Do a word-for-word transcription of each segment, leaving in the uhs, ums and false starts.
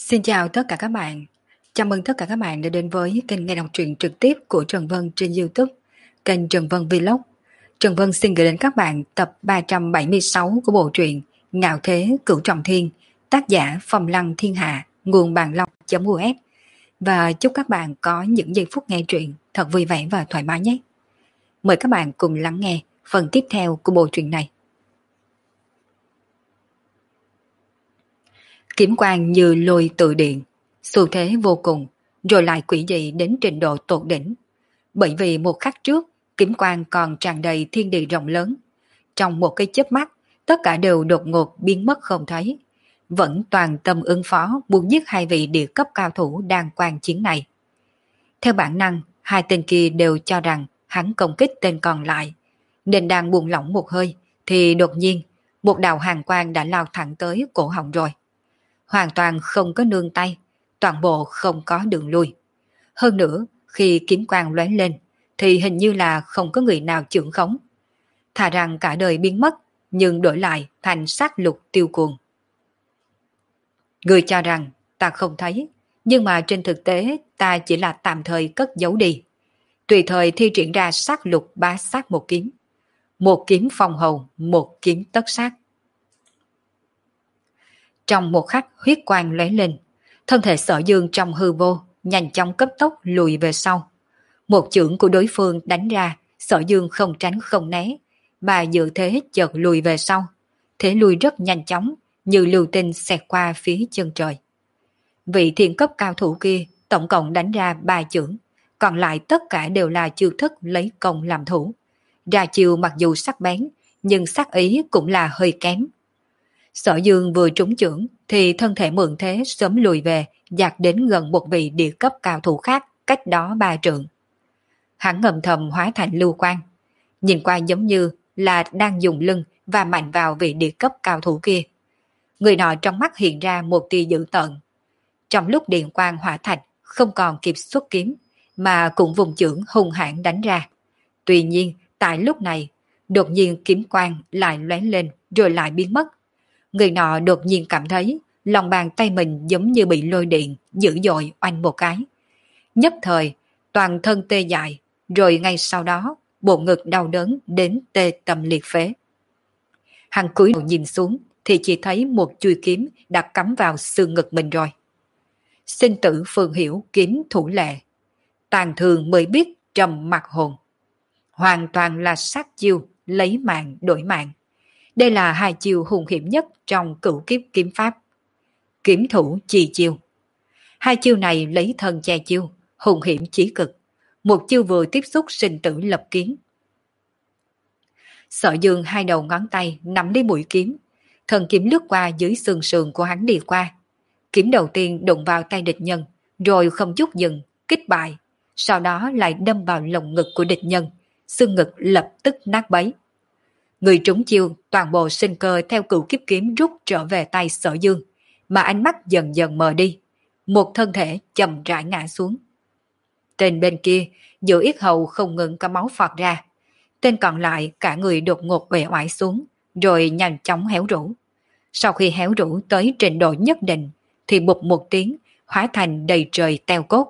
Xin chào tất cả các bạn. Chào mừng tất cả các bạn đã đến với kênh nghe đọc truyện trực tiếp của Trần Vân trên YouTube, kênh Trần Vân Vlog. Trần Vân xin gửi đến các bạn tập ba trăm bảy mươi sáu của bộ truyện Ngạo Thế Cửu Trọng Thiên, tác giả Phong Lăng Thiên Hạ, nguồn bàn long.u s. Và chúc các bạn có những giây phút nghe truyện thật vui vẻ và thoải mái nhé. Mời các bạn cùng lắng nghe phần tiếp theo của bộ truyện này. Kiếm quang như lôi tự điện, xu thế vô cùng, rồi lại quỷ dị đến trình độ tột đỉnh. Bởi vì một khắc trước, kiếm quang còn tràn đầy thiên địa rộng lớn. Trong một cái chớp mắt, tất cả đều đột ngột biến mất không thấy. Vẫn toàn tâm ứng phó muốn giết hai vị địa cấp cao thủ đang quan chiến này. Theo bản năng, hai tên kia đều cho rằng hắn công kích tên còn lại. Nên đang buông lỏng một hơi, thì đột nhiên, một đạo hàn quang đã lao thẳng tới cổ họng rồi. Hoàn toàn không có nương tay, toàn bộ không có đường lui. Hơn nữa, khi kiếm quang lóe lên, thì hình như là không có người nào chưởng khống. Thà rằng cả đời biến mất, nhưng đổi lại thành sát lục tiêu cuồng. Người cho rằng ta không thấy, nhưng mà trên thực tế ta chỉ là tạm thời cất giấu đi. Tùy thời thi triển ra sát lục bá sát một kiếm. Một kiếm phong hầu, một kiếm tất sát. Trong một khắc huyết quang lóe lên, thân thể Sở Dương trong hư vô nhanh chóng cấp tốc lùi về sau. Một chưởng của đối phương đánh ra, Sở Dương không tránh không né, mà dự thế chợt lùi về sau. Thế lùi rất nhanh chóng, như lưu tinh xẹt qua phía chân trời. Vị thiên cấp cao thủ kia tổng cộng đánh ra ba chưởng, còn lại tất cả đều là chiêu thức lấy công làm thủ. Ra chiêu mặc dù sắc bén, nhưng sắc ý cũng là hơi kém. Sở Dương vừa trúng chưởng thì thân thể mượn thế sớm lùi về, dạt đến gần một vị địa cấp cao thủ khác cách đó ba trượng. Hắn ngầm thầm hóa thành lưu quang, nhìn qua giống như là đang dùng lưng và mạnh vào vị địa cấp cao thủ kia. Người nọ trong mắt hiện ra một tia dữ tợn. Trong lúc điện quang hỏa thạch không còn kịp xuất kiếm, mà cũng vùng chưởng hung hãn đánh ra. Tuy nhiên, tại lúc này, đột nhiên kiếm quang lại lóe lên rồi lại biến mất. Người nọ đột nhiên cảm thấy lòng bàn tay mình giống như bị lôi điện dữ dội oanh một cái. Nhất thời, toàn thân tê dại, rồi ngay sau đó, bộ ngực đau đớn đến tê tâm liệt phế. Hắn cúi đầu nhìn xuống thì chỉ thấy một chuôi kiếm đã cắm vào xương ngực mình rồi. Sinh tử phương hiểu kiếm thủ lệ, tàn thường mới biết trầm mặc hồn. Hoàn toàn là sát chiêu lấy mạng đổi mạng. Đây là hai chiêu hung hiểm nhất trong cửu kiếp kiếm pháp. Kiếm thủ chi chiêu. Hai chiêu này lấy thân che chiêu, hung hiểm chí cực. Một chiêu vừa tiếp xúc sinh tử lập kiến. Sở Dương hai đầu ngón tay nắm lấy mũi kiếm. Thần kiếm lướt qua dưới xương sườn của hắn đi qua. Kiếm đầu tiên đụng vào tay địch nhân, rồi không chút dừng, kích bại. Sau đó lại đâm vào lồng ngực của địch nhân. Xương ngực lập tức nát bấy. Người trúng chiêu, toàn bộ sinh cơ theo cửu kiếp kiếm rút trở về tay Sở Dương, mà ánh mắt dần dần mờ đi. Một thân thể chậm rãi ngã xuống. Tên bên kia, giữa yết hầu không ngừng có máu phọt ra. Tên còn lại cả người đột ngột uể oải xuống, rồi nhanh chóng héo rũ. Sau khi héo rũ tới trình độ nhất định, thì bụp một tiếng, hóa thành đầy trời teo cốt.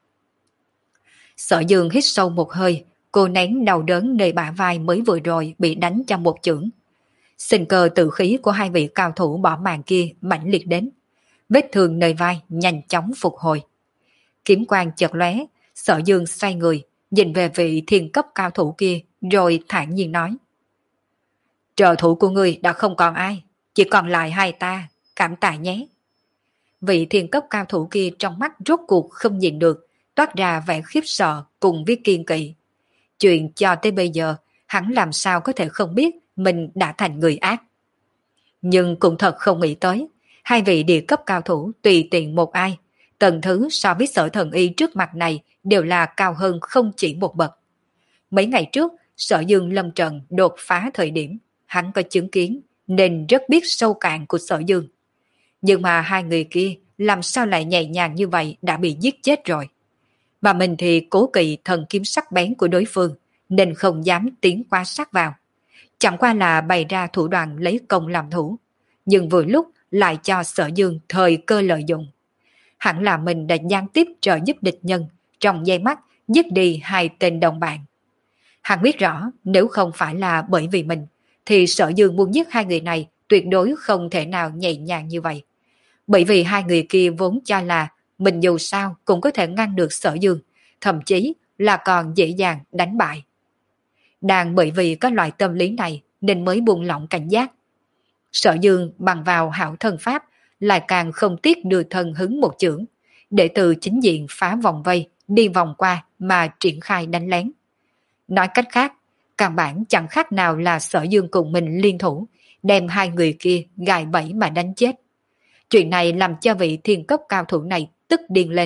Sở Dương hít sâu một hơi, cô nén đau đớn nơi bả vai mới vừa rồi bị đánh cho một chưởng. Sinh cơ tự khí của hai vị cao thủ bỏ mạng kia mãnh liệt đến. Vết thương nơi vai nhanh chóng phục hồi. Kiếm quang chợt lóe, Sở Dương xoay người, nhìn về vị thiên cấp cao thủ kia, rồi thản nhiên nói. Trợ thủ của ngươi đã không còn ai, chỉ còn lại hai ta, cảm tạ nhé. Vị thiên cấp cao thủ kia trong mắt rốt cuộc không nhìn được, toát ra vẻ khiếp sợ cùng với kiên kỵ. Chuyện cho tới bây giờ, hắn làm sao có thể không biết mình đã thành người ác. Nhưng cũng thật không nghĩ tới, hai vị địa cấp cao thủ tùy tiện một ai, tầng thứ so với Sở Thần Y trước mặt này đều là cao hơn không chỉ một bậc. Mấy ngày trước, Sở Dương lâm trận đột phá thời điểm, hắn có chứng kiến nên rất biết sâu cạn của Sở Dương. Nhưng mà hai người kia làm sao lại nhẹ nhàng như vậy đã bị giết chết rồi. Mà mình thì cố kỵ thần kiếm sắc bén của đối phương, nên không dám tiến qua sát vào. Chẳng qua là bày ra thủ đoạn lấy công làm thủ, nhưng vừa lúc lại cho Sở Dương thời cơ lợi dụng. hẳn là mình đã gián tiếp trợ giúp địch nhân, trong giây mắt giết đi hai tên đồng bạn. Hắn biết rõ nếu không phải là bởi vì mình, thì Sở Dương muốn giết hai người này tuyệt đối không thể nào nhẹ nhàng như vậy. Bởi vì hai người kia vốn cho là mình dù sao cũng có thể ngăn được Sở Dương, thậm chí là còn dễ dàng đánh bại. Đang bởi vì có loại tâm lý này nên mới buông lỏng cảnh giác. Sở Dương bằng vào hảo thân pháp lại càng không tiếc đưa thân hứng một chưởng, để từ chính diện phá vòng vây đi vòng qua mà triển khai đánh lén. Nói cách khác, căn bản chẳng khác nào là Sở Dương cùng mình liên thủ, đem hai người kia gài bẫy mà đánh chết. Chuyện này làm cho vị thiên cấp cao thủ này tức điên lên.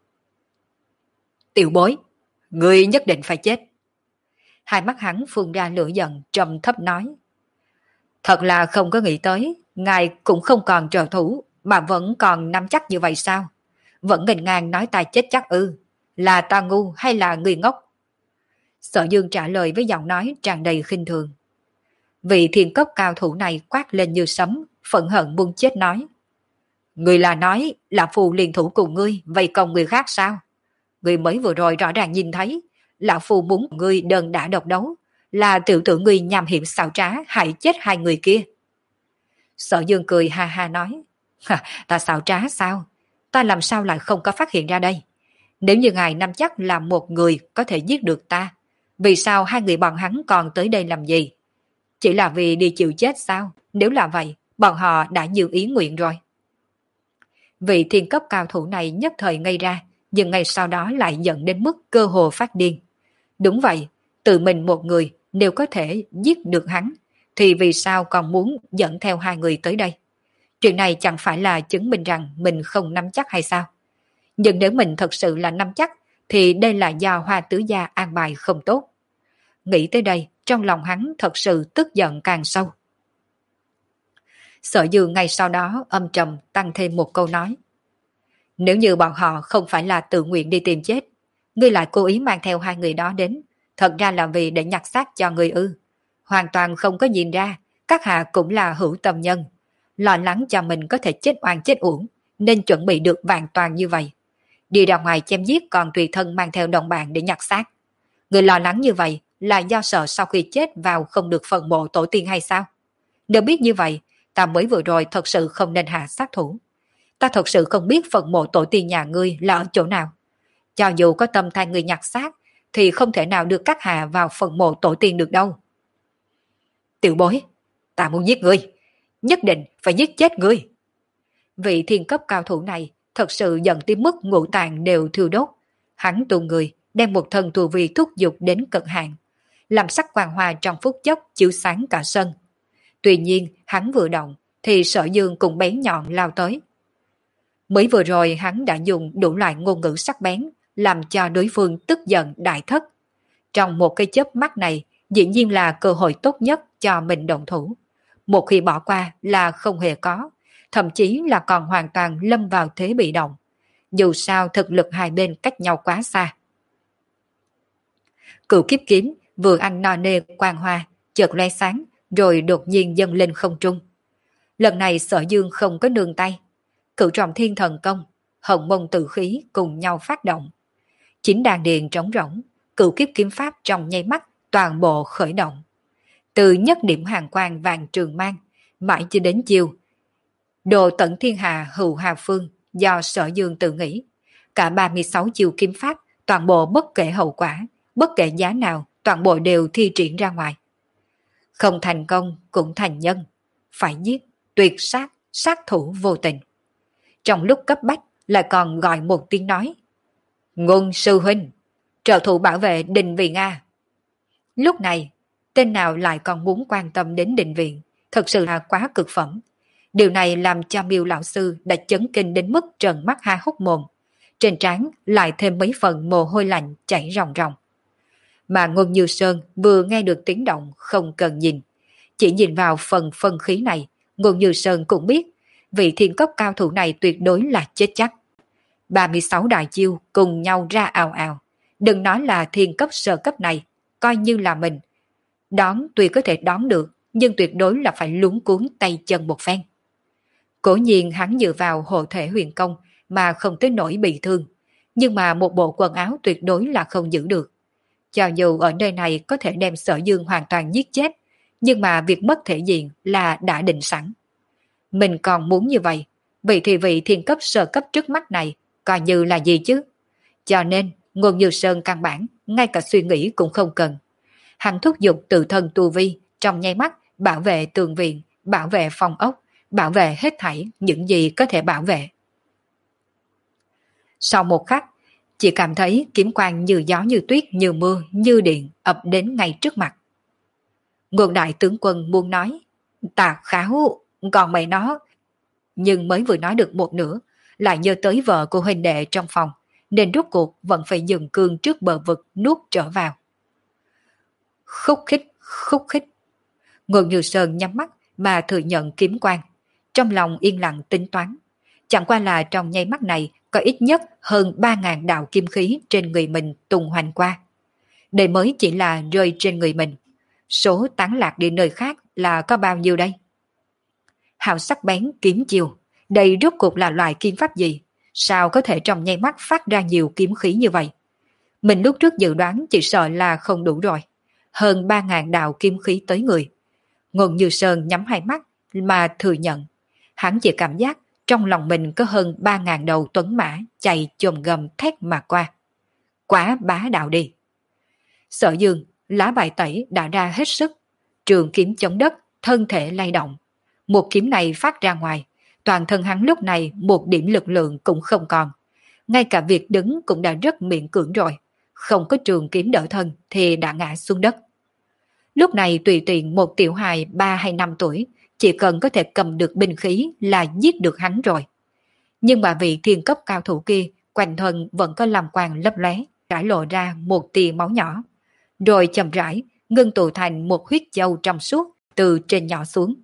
Tiểu bối, ngươi nhất định phải chết. Hai mắt hắn phun ra lửa giận, trầm thấp nói. Thật là không có nghĩ tới, ngài cũng không còn trợ thủ, mà vẫn còn nắm chắc như vậy sao? Vẫn nghênh ngang nói ta chết chắc ư? Là ta ngu hay là người ngốc? Sở Dương trả lời với giọng nói tràn đầy khinh thường. Vị thiên cấp cao thủ này quát lên như sấm, phẫn hận muốn chết nói. Người là nói là phù liên thủ cùng ngươi vây công người khác sao? Người mới vừa rồi rõ ràng nhìn thấy, lão phù muốn ngươi đơn đã độc đấu, là tiểu tử ngươi nham hiểm xảo trá hại chết hai người kia. Sở Dương cười ha ha nói. Ta xảo trá sao? Ta làm sao lại không có phát hiện ra đây? Nếu như ngài nắm chắc là một người có thể giết được ta, vì sao hai người bọn hắn còn tới đây làm gì? Chỉ là vì đi chịu chết sao? Nếu là vậy, bọn họ đã như ý nguyện rồi. Vị thiên cấp cao thủ này nhất thời ngây ra, nhưng ngay sau đó lại giận đến mức cơ hồ phát điên. Đúng vậy, tự mình một người nếu có thể giết được hắn, thì vì sao còn muốn dẫn theo hai người tới đây? Chuyện này chẳng phải là chứng minh rằng mình không nắm chắc hay sao? Nhưng nếu mình thật sự là nắm chắc, thì đây là do Hoa Tứ Gia an bài không tốt. Nghĩ tới đây, trong lòng hắn thật sự tức giận càng sâu. Sở Dương ngay sau đó âm trầm tăng thêm một câu nói. Nếu như bọn họ không phải là tự nguyện đi tìm chết, ngươi lại cố ý mang theo hai người đó đến, thật ra là vì để nhặt xác cho người ư. Hoàn toàn không có nhìn ra, các hạ cũng là hữu tâm nhân. Lo lắng cho mình có thể chết oan chết uổng, nên chuẩn bị được vạn toàn như vậy. Đi ra ngoài chém giết còn tùy thân mang theo đồng bạn để nhặt xác. Người lo lắng như vậy là do sợ sau khi chết vào không được phần mộ tổ tiên hay sao? Nếu biết như vậy, ta mới vừa rồi thật sự không nên hạ sát thủ. Ta thật sự không biết phần mộ tổ tiên nhà ngươi là ở chỗ nào. Cho dù có tâm thay người nhặt xác, thì không thể nào đưa các hạ vào phần mộ tổ tiên được đâu. Tiểu bối, ta muốn giết ngươi, nhất định phải giết chết ngươi. Vị thiên cấp cao thủ này thật sự giận tới mức ngũ tạng đều thiêu đốt. Hắn tu người, đem một thần tu vi thúc giục đến cực hạn, làm sắc quang hoa trong phút chốc chiếu sáng cả sân. Tuy nhiên, hắn vừa động, thì Sở Dương cùng bén nhọn lao tới. Mới vừa rồi hắn đã dùng đủ loại ngôn ngữ sắc bén, làm cho đối phương tức giận đại thất. Trong một cái chớp mắt này, dĩ nhiên là cơ hội tốt nhất cho mình động thủ. Một khi bỏ qua là không hề có, thậm chí là còn hoàn toàn lâm vào thế bị động. Dù sao thực lực hai bên cách nhau quá xa. Cửu kiếp kiếm vừa ăn no nê quang hoa, chợt lóe sáng, rồi đột nhiên dâng lên không trung. Lần này Sở Dương không có nương tay. Cửu trọng thiên thần công, hồng mông tử khí cùng nhau phát động. Chính đàn điền trống rỗng, cửu kiếp kiếm pháp trong nháy mắt toàn bộ khởi động. Từ nhất điểm hàng quang vàng trường mang, mãi cho đến chiều. Đồ tận thiên hà hữu hà phương do Sở Dương tự nghĩ. Cả ba mươi sáu chiều kiếm pháp, toàn bộ bất kể hậu quả, bất kể giá nào, toàn bộ đều thi triển ra ngoài. Không thành công cũng thành nhân. Phải giết, tuyệt sát, sát thủ vô tình. Trong lúc cấp bách lại còn gọi một tiếng nói. Ngôn sư huynh, trợ thủ bảo vệ Đình Viện A. Lúc này, tên nào lại còn muốn quan tâm đến Đình Viện, thật sự là quá cực phẩm. Điều này làm cho Miêu lão sư đã chấn kinh đến mức trợn mắt hai hốc mồm. Trên trán lại thêm mấy phần mồ hôi lạnh chảy ròng ròng. Mà Ngôn Như Sơn vừa nghe được tiếng động không cần nhìn. Chỉ nhìn vào phần phân khí này, Ngôn Như Sơn cũng biết vị thiên cấp cao thủ này tuyệt đối là chết chắc. ba mươi sáu đại chiêu cùng nhau ra ào ào. Đừng nói là thiên cấp sơ cấp này, coi như là mình. Đón tuy có thể đón được, nhưng tuyệt đối là phải luống cuốn tay chân một phen. Cố nhiên hắn dựa vào hộ thể huyền công mà không tới nỗi bị thương, nhưng mà một bộ quần áo tuyệt đối là không giữ được. Cho dù ở nơi này có thể đem Sở Dương hoàn toàn giết chết, nhưng mà việc mất thể diện là đã định sẵn. Mình còn muốn như vậy, vậy thì vị thiên cấp sơ cấp trước mắt này coi như là gì chứ? Cho nên, Ngôn Như Sơn căn bản, ngay cả suy nghĩ cũng không cần. Hắn thúc giục tự thân tu vi, trong nháy mắt bảo vệ tường viện, bảo vệ phòng ốc, bảo vệ hết thảy những gì có thể bảo vệ. Sau một khắc, chỉ cảm thấy kiếm quang như gió như tuyết như mưa như điện ập đến ngay trước mặt. Ngôn đại tướng quân muốn nói, ta kháo, còn mày nó. Nhưng mới vừa nói được một nửa, lại nhớ tới vợ của huynh đệ trong phòng, nên rốt cuộc vẫn phải dừng cương trước bờ vực nuốt trở vào. Khúc khích, khúc khích. Ngôn Như Sơn nhắm mắt mà thừa nhận kiếm quang, trong lòng yên lặng tính toán. Chẳng qua là trong nháy mắt này có ít nhất hơn ba ngàn đạo kim khí trên người mình tung hoành qua. Đây mới chỉ là rơi trên người mình. Số tán lạc đi nơi khác là có bao nhiêu đây? Hào sắc bén kiếm chiều, đây rốt cuộc là loại kiếm pháp gì? Sao có thể trong nháy mắt phát ra nhiều kiếm khí như vậy? Mình lúc trước dự đoán chỉ sợ là không đủ rồi. Hơn ba ngàn đạo kim khí tới người. Ngôn Như Sơn nhắm hai mắt mà thừa nhận. Hắn chỉ cảm giác trong lòng mình có hơn ba ngàn đầu tuấn mã chạy chồm gầm thét mà qua. Quá bá đạo đi. Sở Dương, lá bài tẩy đã ra hết sức. Trường kiếm chống đất, thân thể lay động. Một kiếm này phát ra ngoài, toàn thân hắn lúc này một điểm lực lượng cũng không còn. Ngay cả việc đứng cũng đã rất miễn cưỡng rồi. Không có trường kiếm đỡ thân thì đã ngã xuống đất. Lúc này tùy tiện một tiểu hài ba hay năm tuổi, chỉ cần có thể cầm được binh khí là giết được hắn rồi. Nhưng mà vị thiên cấp cao thủ kia, quanh thân vẫn có làm quang lấp lóe, trải lộ ra một tia máu nhỏ. Rồi chậm rãi, ngưng tụ thành một huyết châu trong suốt từ trên nhỏ xuống.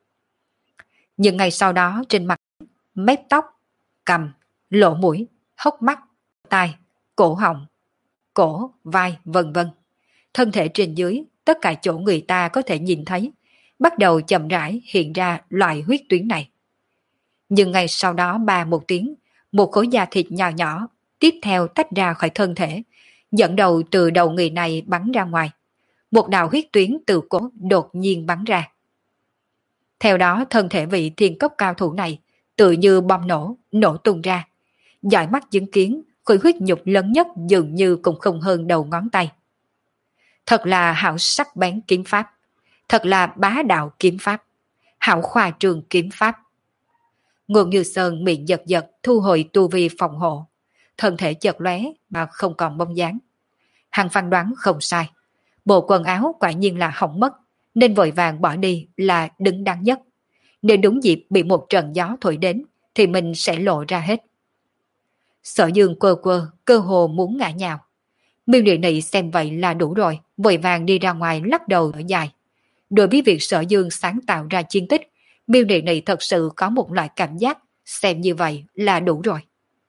Nhưng ngày sau đó trên mặt, mép tóc, cằm, lỗ mũi, hốc mắt, tai, cổ họng, cổ, vai, vân vân. Thân thể trên dưới, tất cả chỗ người ta có thể nhìn thấy, bắt đầu chậm rãi hiện ra loại huyết tuyến này. Nhưng ngày sau đó ba một tiếng, một khối da thịt nhỏ nhỏ, tiếp theo tách ra khỏi thân thể, dẫn đầu từ đầu người này bắn ra ngoài. Một đạo huyết tuyến từ cổ đột nhiên bắn ra. Theo đó thân thể vị thiên cấp cao thủ này tự như bom nổ, nổ tung ra. Dõi mắt chứng kiến, khối huyết nhục lớn nhất dường như cũng không hơn đầu ngón tay. Thật là hảo sắc bén kiếm pháp. Thật là bá đạo kiếm pháp. Hảo khoa trường kiếm pháp. Ngôn Như Sơn miệng giật giật thu hồi tu vi phòng hộ. Thân thể chợt lóe mà không còn bóng dáng. Hắn phán đoán không sai. Bộ quần áo quả nhiên là hỏng mất, nên vội vàng bỏ đi là đứng đắn nhất. Nếu đúng dịp bị một trận gió thổi đến, thì mình sẽ lộ ra hết. Sở Dương quơ quơ, cơ hồ muốn ngã nhào. Miêu Nị Nị xem vậy là đủ rồi, vội vàng đi ra ngoài lắc đầu thở dài. Đối với việc Sở Dương sáng tạo ra chiến tích, Miêu Nị Nị thật sự có một loại cảm giác, xem như vậy là đủ rồi.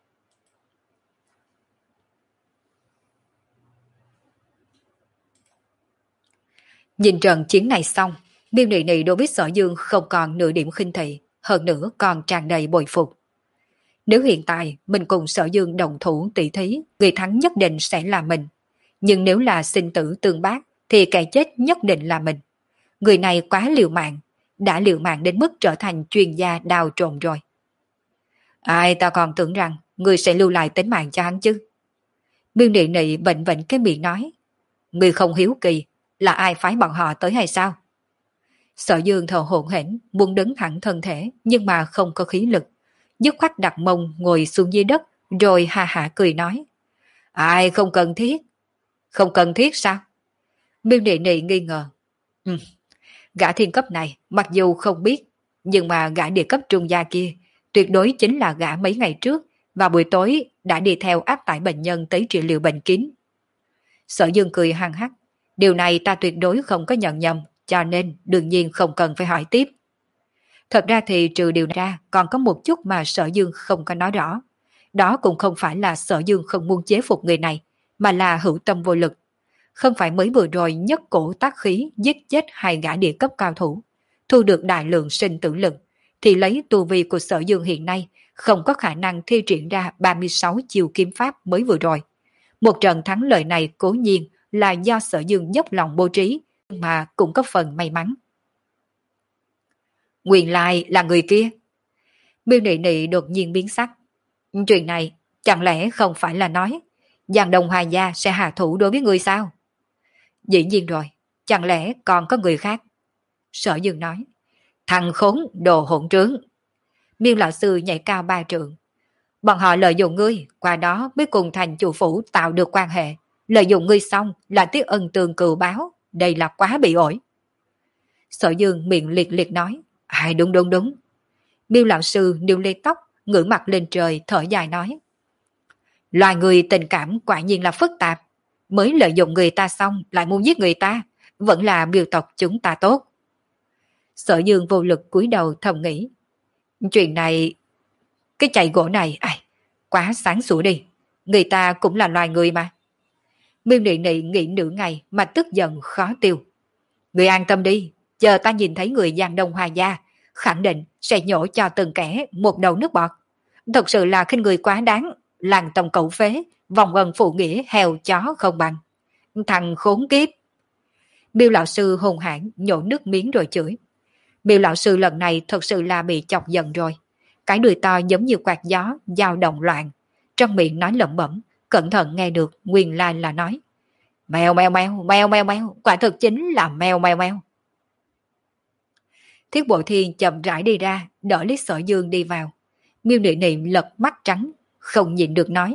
Nhìn trận chiến này xong, Miêu Nị Nị đối với Sở Dương không còn nửa điểm khinh thị, hơn nữa còn tràn đầy bội phục. Nếu hiện tại mình cùng Sở Dương đồng thủ tỷ thí, người thắng nhất định sẽ là mình. Nhưng nếu là sinh tử tương bác, thì kẻ chết nhất định là mình. Người này quá liều mạng, đã liều mạng đến mức trở thành chuyên gia đào trộn rồi. Ai ta còn tưởng rằng người sẽ lưu lại tính mạng cho hắn chứ. Miêu Nị Nị bệnh bệnh cái miệng nói. Người không hiếu kỳ, là ai phái bọn họ tới hay sao? Sở Dương thở hổn hển, muốn đứng thẳng thân thể, nhưng mà không có khí lực. Dứt khoát đặt mông ngồi xuống dưới đất, rồi ha hả cười nói. Ai không cần thiết? Không cần thiết sao? Miêu Nị Nị nghi ngờ. Ừ, gã thiên cấp này, mặc dù không biết, nhưng mà gã địa cấp trung gia kia, tuyệt đối chính là gã mấy ngày trước, và buổi tối đã đi theo áp tải bệnh nhân tới trị liệu bệnh kín. Sở Dương cười hăng hắc. Điều này ta tuyệt đối không có nhận nhầm, cho nên đương nhiên không cần phải hỏi tiếp. Thật ra thì trừ điều ra còn có một chút mà Sở Dương không có nói rõ. Đó cũng không phải là Sở Dương không muốn chế phục người này, mà là hữu tâm vô lực. Không phải mới vừa rồi nhất cổ tác khí giết chết hai gã địa cấp cao thủ, thu được đại lượng sinh tử lực, thì lấy tu vi của Sở Dương hiện nay không có khả năng thi triển ra ba mươi sáu chiêu kiếm pháp mới vừa rồi. Một trận thắng lợi này cố nhiên là do Sở Dương dốc lòng bố trí, nhưng mà cũng có phần may mắn. Nguyên lai là người kia. Miêu Nị Nị đột nhiên biến sắc. Chuyện này chẳng lẽ không phải là nói Giang Đông Hoa Gia sẽ hạ thủ đối với người sao? Dĩ nhiên rồi, chẳng lẽ còn có người khác? Sở Dương nói. Thằng khốn đồ hỗn trướng. Miêu lão sư nhảy cao ba trượng. Bọn họ lợi dụng ngươi, qua đó mới cùng thành chủ phủ tạo được quan hệ. Lợi dụng ngươi xong là tiếc ân tường cừu báo. Đây là quá bị ổi. Sở Dương miệng liệt liệt nói. Ai đúng đúng đúng. Miêu lão sư níu lấy tóc, ngửa mặt lên trời thở dài nói. Loài người tình cảm quả nhiên là phức tạp. Mới lợi dụng người ta xong lại muốn giết người ta. Vẫn là Miêu tộc chúng ta tốt. Sở Dương vô lực cúi đầu thầm nghĩ. Chuyện này, cái chạy gỗ này, ai, quá sáng sủa đi. Người ta cũng là loài người mà. Miêu Nị Nị nghĩ nửa ngày mà tức giận khó tiêu. Người an tâm đi, chờ ta nhìn thấy người Giang Đông Hoa Gia, khẳng định sẽ nhổ cho từng kẻ một đầu nước bọt. Thật sự là khinh người quá đáng, làng tông cẩu phế, vòng ân phụ nghĩa heo chó không bằng. Thằng khốn kiếp. Miêu lão sư hùng hãn nhổ nước miếng rồi chửi. Miêu lão sư lần này thật sự là bị chọc giận rồi. Cái đuôi to giống như quạt gió, dao động loạn. Trong miệng nói lẩm bẩm, cẩn thận nghe được nguyên lai là nói. Mèo mèo mèo, mèo mèo mèo, quả thực chính là mèo mèo mèo. Thiết Bộ Thiên chậm rãi đi ra, đỡ lấy Sở Dương đi vào. Miêu Nị Nị lật mắt trắng, không nhịn được nói.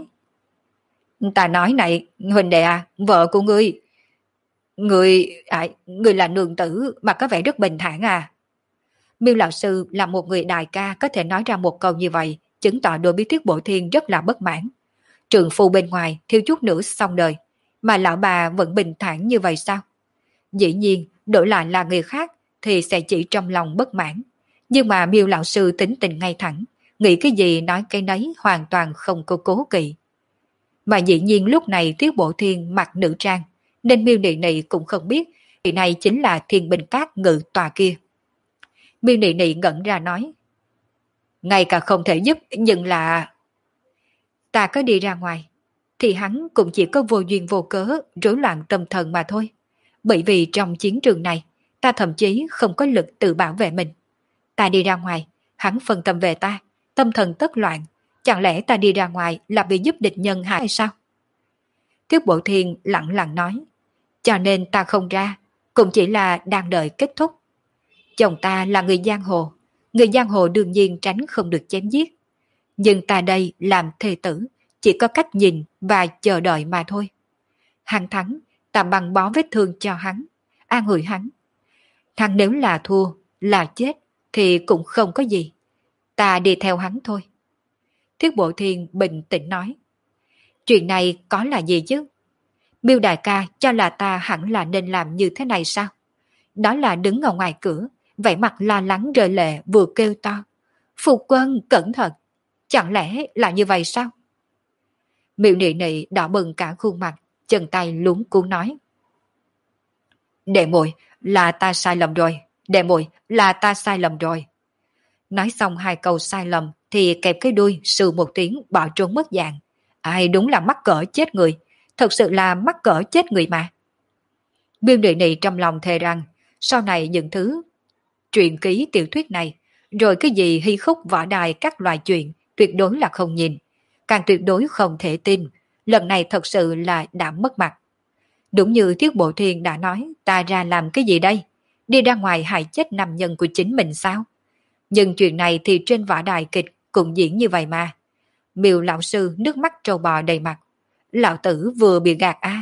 Ta nói này, huynh đệ à, vợ của ngươi, người, à, người là nương tử mà có vẻ rất bình thản à. Miêu lão sư là một người đại ca có thể nói ra một câu như vậy, chứng tỏ đối với Thiết Bộ Thiên rất là bất mãn. Trường phu bên ngoài thiếu chút nữa xong đời, mà lão bà vẫn bình thản như vậy sao? Dĩ nhiên, đổi lại là người khác thì sẽ chỉ trong lòng bất mãn. Nhưng mà Miêu lão sư tính tình ngay thẳng, nghĩ cái gì nói cái nấy hoàn toàn không có cố kỵ. Mà dĩ nhiên lúc này Thiết Bộ Thiên mặc nữ trang, nên Miêu Nị Nị cũng không biết vị này chính là Thiên Binh Các ngự tòa kia. Miêu Nị Nị ngẩn ra nói. Ngay cả không thể giúp, nhưng là... Ta có đi ra ngoài, thì hắn cũng chỉ có vô duyên vô cớ, rối loạn tâm thần mà thôi. Bởi vì trong chiến trường này, ta thậm chí không có lực tự bảo vệ mình. Ta đi ra ngoài, hắn phân tâm về ta, tâm thần tất loạn. Chẳng lẽ ta đi ra ngoài là bị giúp địch nhân hại hay sao? Thiết Bộ Thiên lặng lặng nói. Cho nên ta không ra, cũng chỉ là đang đợi kết thúc. Chồng ta là người giang hồ, người giang hồ đương nhiên tránh không được chém giết. Nhưng ta đây làm thê tử, chỉ có cách nhìn và chờ đợi mà thôi. Hắn thắng, ta băng bó vết thương cho hắn, an ủi hắn. Hắn nếu là thua, là chết, thì cũng không có gì. Ta đi theo hắn thôi. Thiết Bộ Thiên bình tĩnh nói. Chuyện này có là gì chứ? Miêu đại ca cho là ta hẳn là nên làm như thế này sao? Đó là đứng ở ngoài cửa, vẻ mặt lo lắng rơi lệ vừa kêu to. Phu quân cẩn thận, chẳng lẽ là như vậy sao? Miêu Nị Nị đỏ bừng cả khuôn mặt, chân tay luống cuống nói. Đệ muội, là ta sai lầm rồi, đệ muội, là ta sai lầm rồi. Nói xong hai câu sai lầm thì kẹp cái đuôi sừ một tiếng bỏ trốn mất dạng. Ai đúng là mắc cỡ chết người, thật sự là mắc cỡ chết người mà. Miêu Nị Nị trong lòng thề rằng sau này những thứ truyện ký tiểu thuyết này, rồi cái gì hy khúc võ đài các loại chuyện tuyệt đối là không nhìn, càng tuyệt đối không thể tin. Lần này thật sự là đã mất mặt. Đúng như Thiết Bộ Thiên đã nói, ta ra làm cái gì đây? Đi ra ngoài hại chết nam nhân của chính mình sao? Nhưng chuyện này thì trên võ đài kịch cũng diễn như vậy mà. Miêu lão sư nước mắt trâu bò đầy mặt. Lão tử vừa bị gạt a. À.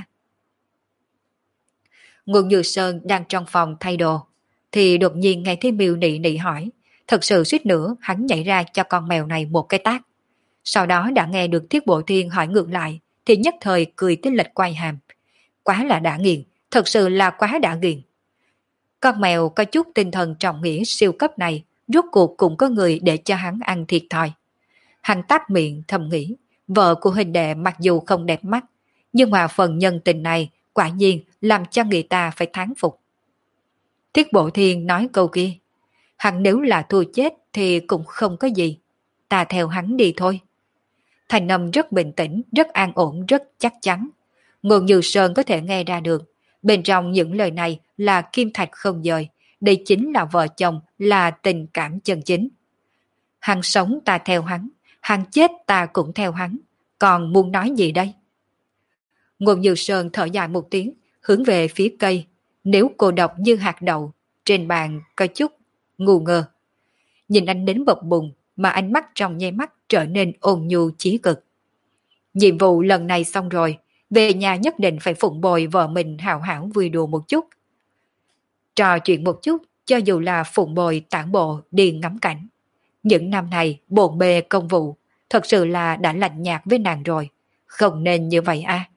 Ngôn Như Sơn đang trong phòng thay đồ, thì đột nhiên nghe thấy Miêu Nị Nị hỏi. Thật sự suýt nữa hắn nhảy ra cho con mèo này một cái tát. Sau đó đã nghe được Thiết Bộ Thiên hỏi ngược lại, thì nhất thời cười tới lệch quay hàm. Quá là đã nghiền, thật sự là quá đã nghiền. Con mèo có chút tinh thần trọng nghĩa siêu cấp này, rốt cuộc cũng có người để cho hắn ăn thiệt thòi. Hắn tắt miệng thầm nghĩ, vợ của huynh đệ mặc dù không đẹp mắt, nhưng mà phần nhân tình này quả nhiên làm cho người ta phải thán phục. Thiết Bộ Thiên nói câu kia, Hắn nếu là thua chết thì cũng không có gì. Ta theo hắn đi thôi. Thành âm rất bình tĩnh, rất an ổn, rất chắc chắn. Ngô Như Sơn có thể nghe ra được. Bên trong những lời này là kim thạch không dời. Đây chính là vợ chồng, là tình cảm chân chính. Hắn sống ta theo hắn, hắn chết ta cũng theo hắn. Còn muốn nói gì đây? Ngô Như Sơn thở dài một tiếng, hướng về phía cây. Nếu cô độc như hạt đậu, trên bàn có chút ngu ngơ. Nhìn anh đến bập bùng, mà ánh mắt trong nháy mắt trở nên ôn nhu chí cực. Nhiệm vụ lần này xong rồi, về nhà nhất định phải phụng bồi vợ mình hào hảo vui đùa một chút. Trò chuyện một chút, cho dù là phụng bồi tản bộ đi ngắm cảnh. Những năm này bộn bề công vụ, thật sự là đã lạnh nhạt với nàng rồi, không nên như vậy à.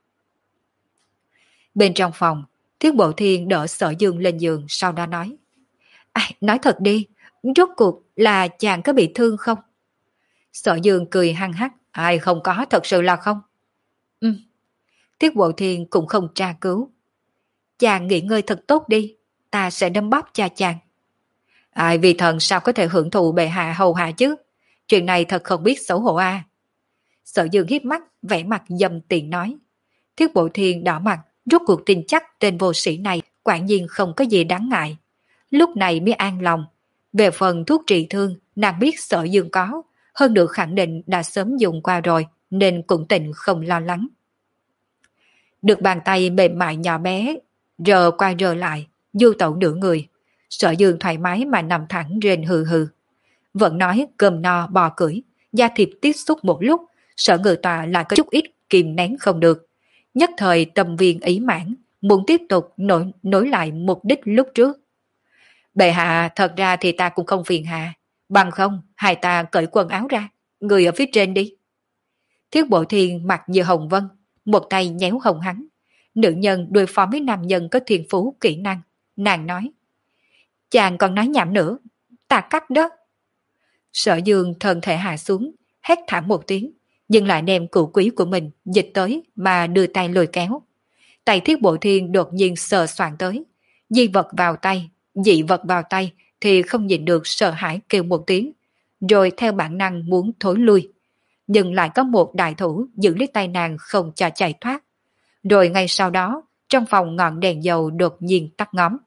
Bên trong phòng, Thiết Bộ Thiên đỡ Sở Dương lên giường, sau đó nói. À, nói thật đi, rốt cuộc là chàng có bị thương không? Sở Dương cười hăng hắc. Ai không có, thật sự là không. Ừ. Thiết Bộ Thiên cũng không tra cứu. Chàng nghỉ ngơi thật tốt đi, ta sẽ đâm bóp cho chàng. Ai vì thần sao có thể hưởng thụ bệ hạ hầu hạ chứ? Chuyện này thật không biết xấu hổ à. Sở Dương hiếp mắt, vẻ mặt dâm tiện nói. Thiết Bộ Thiên đỏ mặt, rốt cuộc tin chắc tên vô sĩ này quả nhiên không có gì đáng ngại. Lúc này mới an lòng. Về phần thuốc trị thương, nàng biết Sở Dương có, hơn được khẳng định đã sớm dùng qua rồi, nên cũng tình không lo lắng. Được bàn tay mềm mại nhỏ bé, rờ qua rờ lại, du tẩu nửa người. Sở Dương thoải mái mà nằm thẳng trên hừ hừ. Vẫn nói cơm no bò cưỡi, da thịt tiếp xúc một lúc, Sở Ngự Tọa lại có chút ít kìm nén không được. Nhất thời tâm viên ý mãn, muốn tiếp tục nối, nối lại mục đích lúc trước. Bệ hạ, thật ra thì ta cũng không phiền hạ. Bằng không, hai ta cởi quần áo ra, người ở phía trên đi. Thiết Bộ Thiên mặt như hồng vân, một tay nhéo hồng hắn. Nữ nhân đối phó với nam nhân có thiên phú kỹ năng. Nàng nói. Chàng còn nói nhảm nữa, ta cắt đó. Sở Dương thân thể hạ xuống, hét thảm một tiếng, nhưng lại đem cụ quý của mình dịch tới mà đưa tay lôi kéo. Tay Thiết Bộ Thiên đột nhiên sờ soạn tới, di vật vào tay, dị vật vào tay thì không nhìn được sợ hãi kêu một tiếng, rồi theo bản năng muốn thối lui. Nhưng lại có một đại thủ giữ lấy tay nàng không cho chạy thoát. Rồi ngay sau đó, trong phòng ngọn đèn dầu đột nhiên tắt ngóm.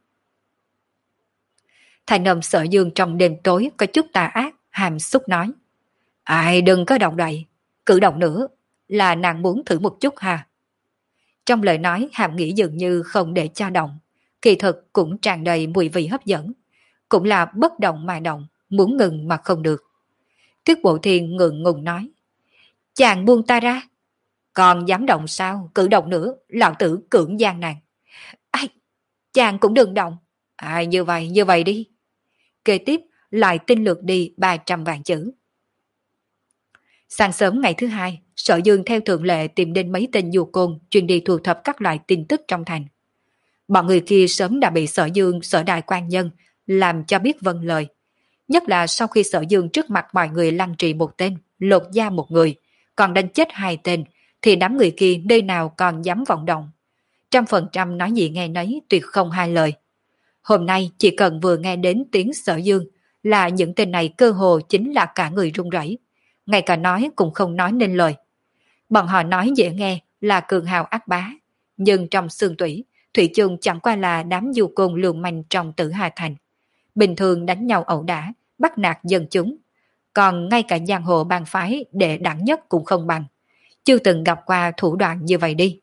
Thành âm Sở Dương trong đêm tối có chút tà ác, hàm xúc nói. Ai đừng có động đậy, cử động nữa, là nàng muốn thử một chút ha. Trong lời nói hàm nghĩa dường như không để cho động, kỳ thực cũng tràn đầy mùi vị hấp dẫn, cũng là bất động mà động, muốn ngừng mà không được. Thiết Bộ Thiên ngượng ngùng nói. Chàng buông ta ra. Còn dám động sao, cử động nữa, lão tử cưỡng gian nàng. Ai, chàng cũng đừng động. Ai như vậy, như vậy đi. Kế tiếp lại tinh lược đi ba trăm vạn chữ. Sáng sớm ngày thứ hai, Sở Dương theo thường lệ tìm đến mấy tên du côn chuyên đi thu thập các loại tin tức trong thành. Bọn người kia sớm đã bị Sở Dương, Sở Đại quan nhân làm cho biết vâng lời. Nhất là sau khi Sở Dương trước mặt mọi người lăng trì một tên, lột da một người, còn đánh chết hai tên, thì đám người kia nơi nào còn dám vọng động. Trăm phần trăm nói gì nghe nấy, tuyệt không hai lời. Hôm nay chỉ cần vừa nghe đến tiếng Sở Dương là những tên này cơ hồ chính là cả người run rẩy, ngay cả nói cũng không nói nên lời. Bọn họ nói dễ nghe là cường hào ác bá, nhưng trong xương tủy, thủy chung chẳng qua là đám du côn lưu manh trong Tử Hà Thành. Bình thường đánh nhau ẩu đả, bắt nạt dân chúng, còn ngay cả giang hồ bang phái đệ đẳng nhất cũng không bằng. Chưa từng gặp qua thủ đoạn như vậy đi.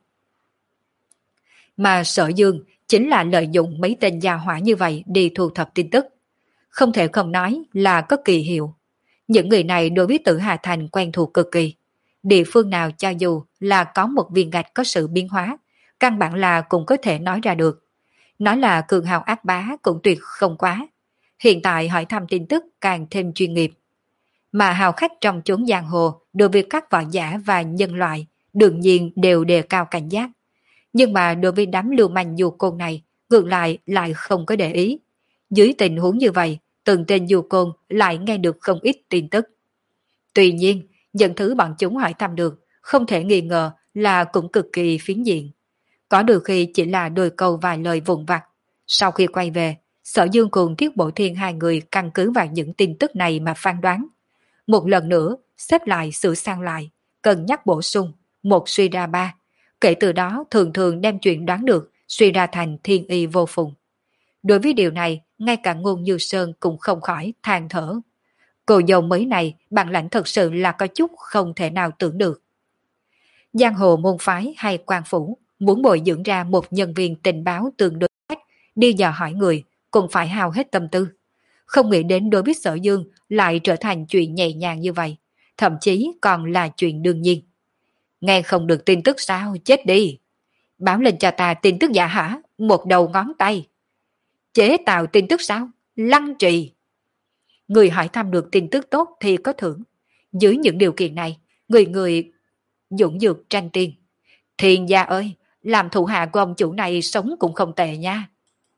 Mà Sở Dương chính là lợi dụng mấy tên gia hỏa như vậy đi thu thập tin tức. Không thể không nói là có kỳ hiệu. Những người này đối với Tử Hà Thành quen thuộc cực kỳ. Địa phương nào cho dù là có một viên gạch có sự biến hóa, căn bản là cũng có thể nói ra được. Nói là cường hào ác bá cũng tuyệt không quá. Hiện tại hỏi thăm tin tức càng thêm chuyên nghiệp. Mà hào khách trong chốn giang hồ đối với các võ giả và nhân loại đương nhiên đều đề cao cảnh giác. Nhưng mà đối với đám lưu manh du côn này, ngược lại lại không có để ý. Dưới tình huống như vậy, từng tên du côn lại nghe được không ít tin tức. Tuy nhiên, những thứ bọn chúng hỏi thăm được, không thể nghi ngờ là cũng cực kỳ phiến diện. Có đôi khi chỉ là đôi câu vài lời vụn vặt. Sau khi quay về, Sở Dương cùng Tiết Bộ Thiên hai người căn cứ vào những tin tức này mà phán đoán. Một lần nữa, xếp lại sửa sang lại, cân nhắc bổ sung, một suy ra ba. Kể từ đó thường thường đem chuyện đoán được, suy ra thành thiên y vô phùng. Đối với điều này, ngay cả Ngôn Như Sơn cũng không khỏi than thở. Cô dâu mới này, bản lãnh thật sự là có chút không thể nào tưởng được. Giang hồ môn phái hay quan phủ, muốn bồi dưỡng ra một nhân viên tình báo tương đối cách, đi dò hỏi người, cũng phải hao hết tâm tư. Không nghĩ đến đối với Sở Dương lại trở thành chuyện nhẹ nhàng như vậy, thậm chí còn là chuyện đương nhiên. Nghe không được tin tức sao, chết đi. Báo lên cho ta tin tức giả hả, một đầu ngón tay. Chế tạo tin tức sao, lăng trì. Người hỏi thăm được tin tức tốt thì có thưởng. Dưới những điều kiện này, người người dũng dược tranh tiền. Thiên gia ơi, làm thủ hạ của ông chủ này sống cũng không tệ nha.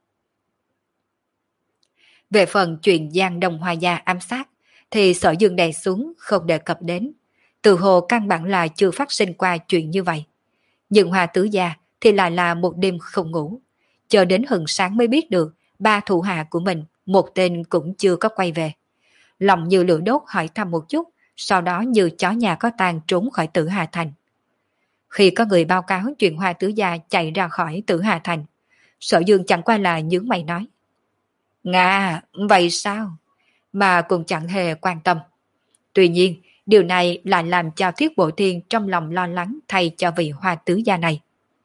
Về phần chuyện Giang Đông Hoa Gia ám sát, thì Sở Dương đè xuống không đề cập đến. Từ hồ căn bản là chưa phát sinh qua chuyện như vậy. Nhưng Hoa Tứ Gia thì lại là một đêm không ngủ. Chờ đến hừng sáng mới biết được ba thủ hạ của mình một tên cũng chưa có quay về. Lòng như lửa đốt hỏi thăm một chút, sau đó như chó nhà có tang trốn khỏi Tử Hà Thành. Khi có người báo cáo chuyện Hoa Tứ Gia chạy ra khỏi Tử Hà Thành, Sở Dương chẳng qua là nhướng mày nói. Nga, vậy sao? Mà cũng chẳng hề quan tâm. Tuy nhiên, điều này lại làm cho Thiết Bộ Thiên trong lòng lo lắng thay cho vị Hoa Tứ Gia này.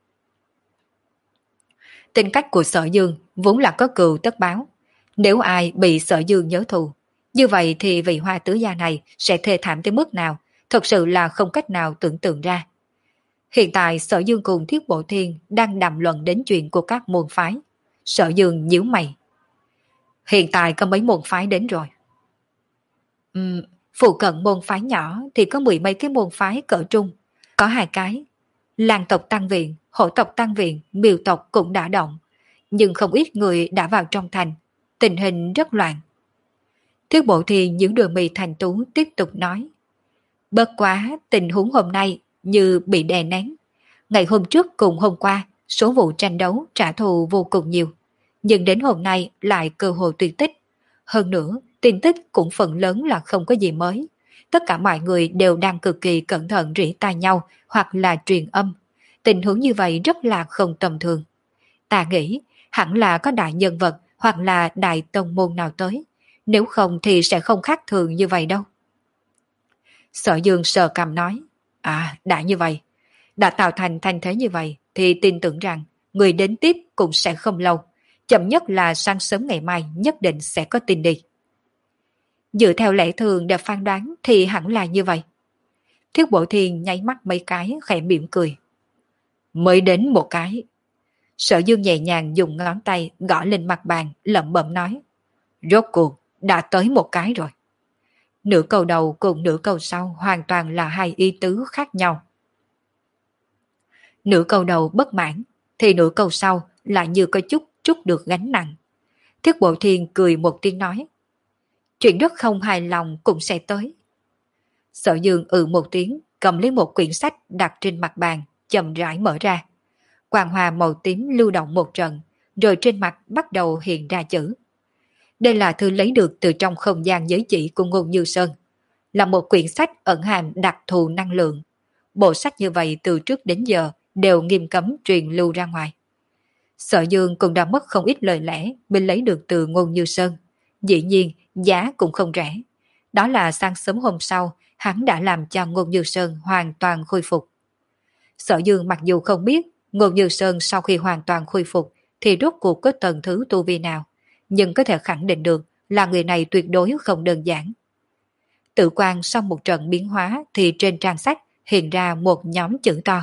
Tính cách của Sở Dương vốn là có cừu tất báo. Nếu ai bị Sở Dương nhớ thù, như vậy thì vị Hoa Tứ Gia này sẽ thê thảm tới mức nào, thật sự là không cách nào tưởng tượng ra. Hiện tại Sở Dương cùng Thiết Bộ Thiên đang đàm luận đến chuyện của các môn phái. Sở Dương nhíu mày. Hiện tại có mấy môn phái đến rồi? Uhm, phụ cận môn phái nhỏ thì có mười mấy cái môn phái cỡ trung. Có hai cái. Làng tộc Tăng Viện, hổ tộc Tăng Viện, miêu tộc cũng đã động. Nhưng không ít người đã vào trong thành. Tình hình rất loạn. Thiết Bộ Thiên những đôi mì thành tú tiếp tục nói. Bất quá tình huống hôm nay như bị đè nén. Ngày hôm trước cùng hôm qua, số vụ tranh đấu trả thù vô cùng nhiều. Nhưng đến hôm nay lại cơ hội tuyệt tích. Hơn nữa, tin tức cũng phần lớn là không có gì mới. Tất cả mọi người đều đang cực kỳ cẩn thận rỉ tai nhau hoặc là truyền âm. Tình huống như vậy rất là không tầm thường. Ta nghĩ hẳn là có đại nhân vật hoặc là đại tông môn nào tới. Nếu không thì sẽ không khác thường như vậy đâu. Sở Dương sờ cằm nói. À, đã như vậy. Đã tạo thành thành thế như vậy thì tin tưởng rằng người đến tiếp cũng sẽ không lâu. Chậm nhất là sáng sớm ngày mai nhất định sẽ có tin đi. Dựa theo lẽ thường để phán đoán thì hẳn là như vậy. Thiết Bộ Thiên nháy mắt mấy cái khẽ mỉm cười. Mới đến một cái. Sở Dương nhẹ nhàng dùng ngón tay gõ lên mặt bàn lẩm bẩm nói. Rốt cuộc đã tới một cái rồi. Nửa câu đầu cùng nửa câu sau hoàn toàn là hai ý tứ khác nhau. Nửa câu đầu bất mãn thì nửa câu sau lại như có chút trút được gánh nặng. Thiết Bộ Thiên cười một tiếng nói. Chuyện rất không hài lòng cũng sẽ tới. Sở Dương ừ một tiếng, cầm lấy một quyển sách đặt trên mặt bàn, chậm rãi mở ra. Quang hòa màu tím lưu động một trận, rồi trên mặt bắt đầu hiện ra chữ. Đây là thư lấy được từ trong không gian giới chỉ của Ngôn Như Sơn. Là một quyển sách ẩn hàm đặc thù năng lượng. Bộ sách như vậy từ trước đến giờ đều nghiêm cấm truyền lưu ra ngoài. Sở Dương cũng đã mất không ít lời lẽ mình lấy được từ Ngôn Như Sơn. Dĩ nhiên, giá cũng không rẻ. Đó là sáng sớm hôm sau, hắn đã làm cho Ngôn Như Sơn hoàn toàn khôi phục. Sở Dương mặc dù không biết Ngôn Như Sơn sau khi hoàn toàn khôi phục thì rốt cuộc có tầng thứ tu vi nào, nhưng có thể khẳng định được là người này tuyệt đối không đơn giản. Tự quan sau một trận biến hóa thì trên trang sách hiện ra một nhóm chữ to.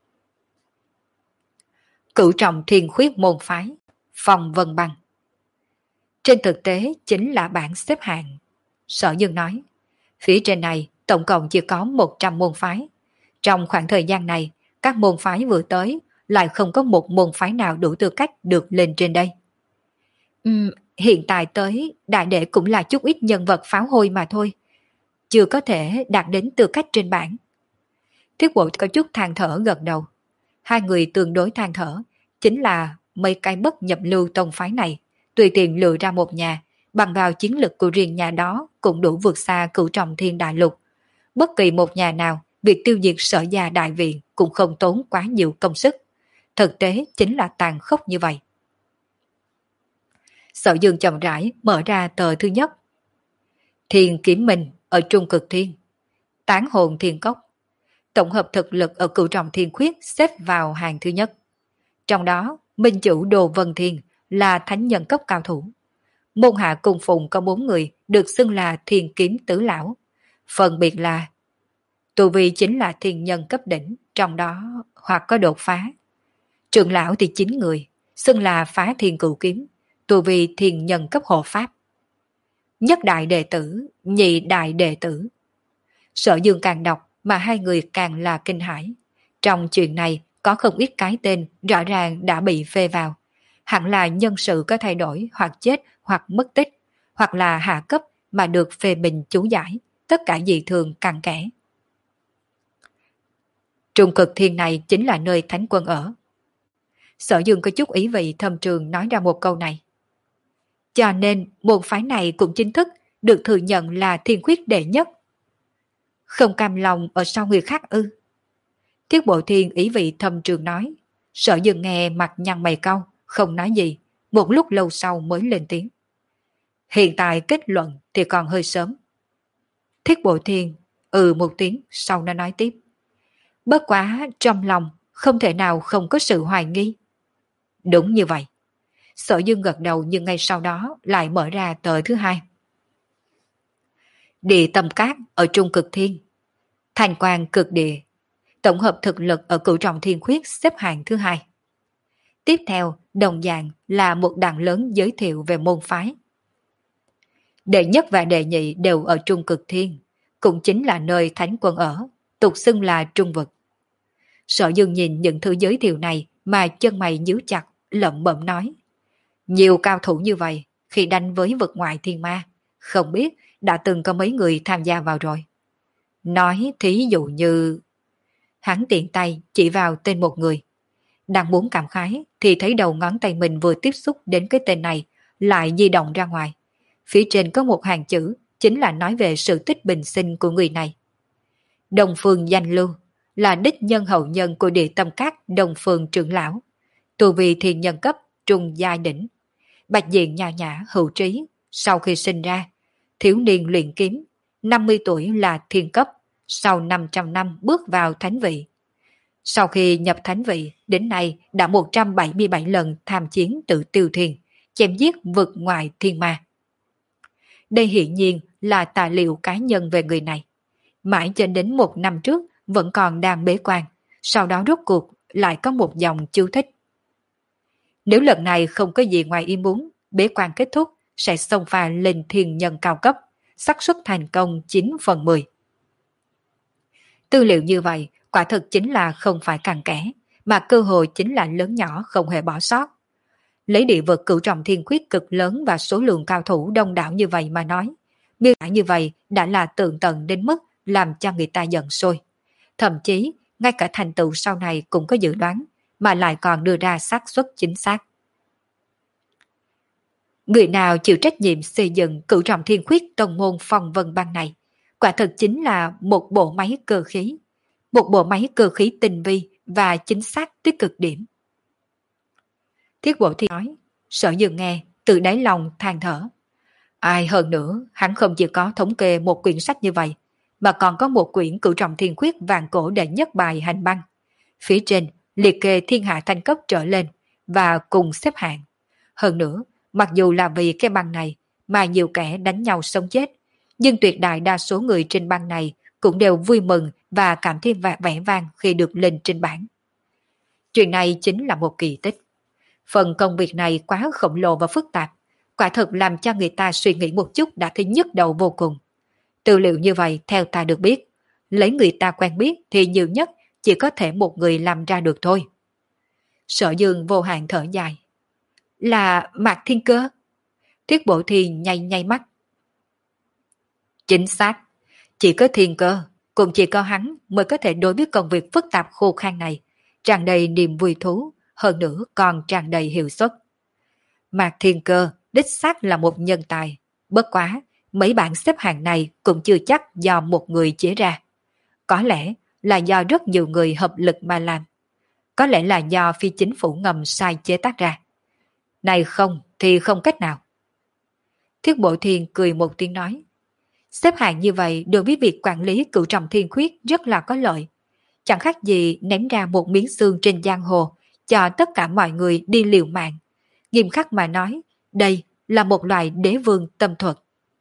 Cửu trọng thiên khuyết môn phái, Phong Vân Băng. Trên thực tế chính là bảng xếp hạng. Sở Dương nói, phía trên này tổng cộng chỉ có một trăm môn phái. Trong khoảng thời gian này, các môn phái vừa tới lại không có một môn phái nào đủ tư cách được lên trên đây. Uhm, hiện tại tới, đại đệ cũng là chút ít nhân vật pháo hôi mà thôi. Chưa có thể đạt đến tư cách trên bảng. Thiết Bộ có chút than thở gật đầu. Hai người tương đối than thở, chính là mấy cái bất nhập lưu tông phái này, tùy tiện lựa ra một nhà, bằng vào chiến lực của riêng nhà đó cũng đủ vượt xa cửu trọng thiên đại lục. Bất kỳ một nhà nào, việc tiêu diệt Sở gia đại viện cũng không tốn quá nhiều công sức. Thực tế chính là tàn khốc như vậy. Sở Dương chậm rãi mở ra tờ thứ nhất. Thiên Kiếm Minh ở Trung Cực Thiên, Tán Hồn Thiên Cốc. Tổng hợp thực lực ở cửu trọng thiên khuyết xếp vào hàng thứ nhất. Trong đó, Minh chủ Đồ Vân Thiên là thánh nhân cấp cao thủ. Môn hạ cùng phùng có bốn người được xưng là Thiên Kiếm Tứ Lão. Phân biệt là tu vi chính là thiên nhân cấp đỉnh, trong đó hoặc có đột phá. Trưởng lão thì chín người, xưng là Phá Thiên Cửu Kiếm, tu vi thiên nhân cấp hộ pháp. Nhất đại đệ tử, nhị đại đệ tử. Sở Dương càng đọc mà hai người càng là kinh hãi. Trong chuyện này có không ít cái tên rõ ràng đã bị phê vào. Hẳn là nhân sự có thay đổi hoặc chết hoặc mất tích, hoặc là hạ cấp mà được phê bình chú giải, tất cả dị thường cặn kẽ. Trung Cực Thiên này chính là nơi thánh quân ở. Sở Dương có chút ý vị thâm trường nói ra một câu này. Cho nên môn phái này cũng chính thức được thừa nhận là thiên khuyết đệ nhất. Không cam lòng ở sau người khác ư? Thiết Bộ Thiên ý vị thâm trường nói. Sở Dương nghe mặt nhăn mày cau, không nói gì, một lúc lâu sau mới lên tiếng. Hiện tại kết luận thì còn hơi sớm. Thiết Bộ Thiên ừ một tiếng, sau nó nói tiếp. Bất quá trong lòng không thể nào không có sự hoài nghi. Đúng như vậy. Sở Dương gật đầu, nhưng ngay sau đó lại mở ra tờ thứ hai. Địa Tâm Cát ở Trung Cực Thiên, Thành Quan Cực Địa, tổng hợp thực lực ở cửu trọng thiên khuyết xếp hạng thứ hai. Tiếp theo, đồng dạng là một đoạn lớn giới thiệu về môn phái. Đệ nhất và đệ nhị đều ở Trung Cực Thiên, cũng chính là nơi thánh quân ở, tục xưng là Trung Vực. Sở Dương nhìn những thứ giới thiệu này mà chân mày nhíu chặt, lẩm bẩm nói. Nhiều cao thủ như vậy, khi đánh với vực ngoại thiên ma, không biết đã từng có mấy người tham gia vào rồi. Nói thí dụ như... Hắn tiện tay chỉ vào tên một người. Đang muốn cảm khái thì thấy đầu ngón tay mình vừa tiếp xúc đến cái tên này lại di động ra ngoài. Phía trên có một hàng chữ, chính là nói về sự tích bình sinh của người này. Đồng Phương Danh Lưu là đích nhân hậu nhân của Địa Tâm Cát Đồng Phương trưởng lão, tu vi thiên nhân cấp trung giai đỉnh. Bạch diện nhà nhã hữu trí, sau khi sinh ra, thiếu niên luyện kiếm, năm mươi tuổi là thiên cấp, sau năm trăm năm bước vào thánh vị. Sau khi nhập thánh vị, đến nay đã một trăm bảy mươi bảy lần tham chiến tự tiêu thiên, chém giết vực ngoại thiên ma. Đây hiển nhiên là tài liệu cá nhân về người này. Mãi cho đến một năm trước vẫn còn đang bế quan, sau đó rốt cuộc lại có một dòng chú thích. Nếu lần này không có gì ngoài ý muốn, bế quan kết thúc sẽ xông pha lên thiên nhân cao cấp, xác suất thành công chín phần mười. Tư liệu như vậy quả thực chính là không phải cặn kẽ, mà cơ hội chính là lớn nhỏ không hề bỏ sót. Lấy địa vực cửu trọng thiên khuyết cực lớn và số lượng cao thủ đông đảo như vậy mà nói, miêu tả như vậy đã là tường tận đến mức làm cho người ta giận sôi. Thậm chí, ngay cả thành tựu sau này cũng có dự đoán, mà lại còn đưa ra xác suất chính xác. Người nào chịu trách nhiệm xây dựng cửu trọng thiên khuyết tông môn phong vân bang này, quả thực chính là một bộ máy cơ khí. Một bộ máy cơ khí tinh vi và chính xác tới cực điểm. Thiết Bộ Thiên nói, Sở Dương nghe, từ đáy lòng than thở. Ai hơn nữa, hắn không chỉ có thống kê một quyển sách như vậy, mà còn có một quyển cửu trọng thiên khuyết vạn cổ đệ nhất bài hành băng. Phía trên liệt kê thiên hạ thanh cấp trở lên và cùng xếp hạng. Hơn nữa, mặc dù là vì cái băng này mà nhiều kẻ đánh nhau sống chết, nhưng tuyệt đại đa số người trên băng này cũng đều vui mừng và cảm thấy vẻ vang khi được lên trên bảng. Chuyện này chính là một kỳ tích. Phần công việc này quá khổng lồ và phức tạp, quả thực làm cho người ta suy nghĩ một chút đã thấy nhức đầu vô cùng. Tư liệu như vậy theo ta được biết, lấy người ta quen biết thì nhiều nhất chỉ có thể một người làm ra được thôi. Sở Dương vô hạn thở dài. Là Mạc Thiên Cơ? Thiết Bộ Thiên nhay nhay mắt. Chính xác, chỉ có Thiên Cơ, cũng chỉ có hắn mới có thể đối với công việc phức tạp khô khan này, tràn đầy niềm vui thú, hơn nữa còn tràn đầy hiệu suất. Mạc Thiên Cơ đích xác là một nhân tài. Bất quá, mấy bảng xếp hạng này cũng chưa chắc do một người chế ra. Có lẽ là do rất nhiều người hợp lực mà làm. Có lẽ là do phi chính phủ ngầm sai chế tác ra. Này không thì không cách nào. Thiết Bộ Thiên cười một tiếng nói. Xếp hạng như vậy đối với việc quản lý cửu trọng thiên khuyết rất là có lợi. Chẳng khác gì ném ra một miếng xương trên giang hồ cho tất cả mọi người đi liều mạng. Nghiêm khắc mà nói, đây là một loại đế vương tâm thuật.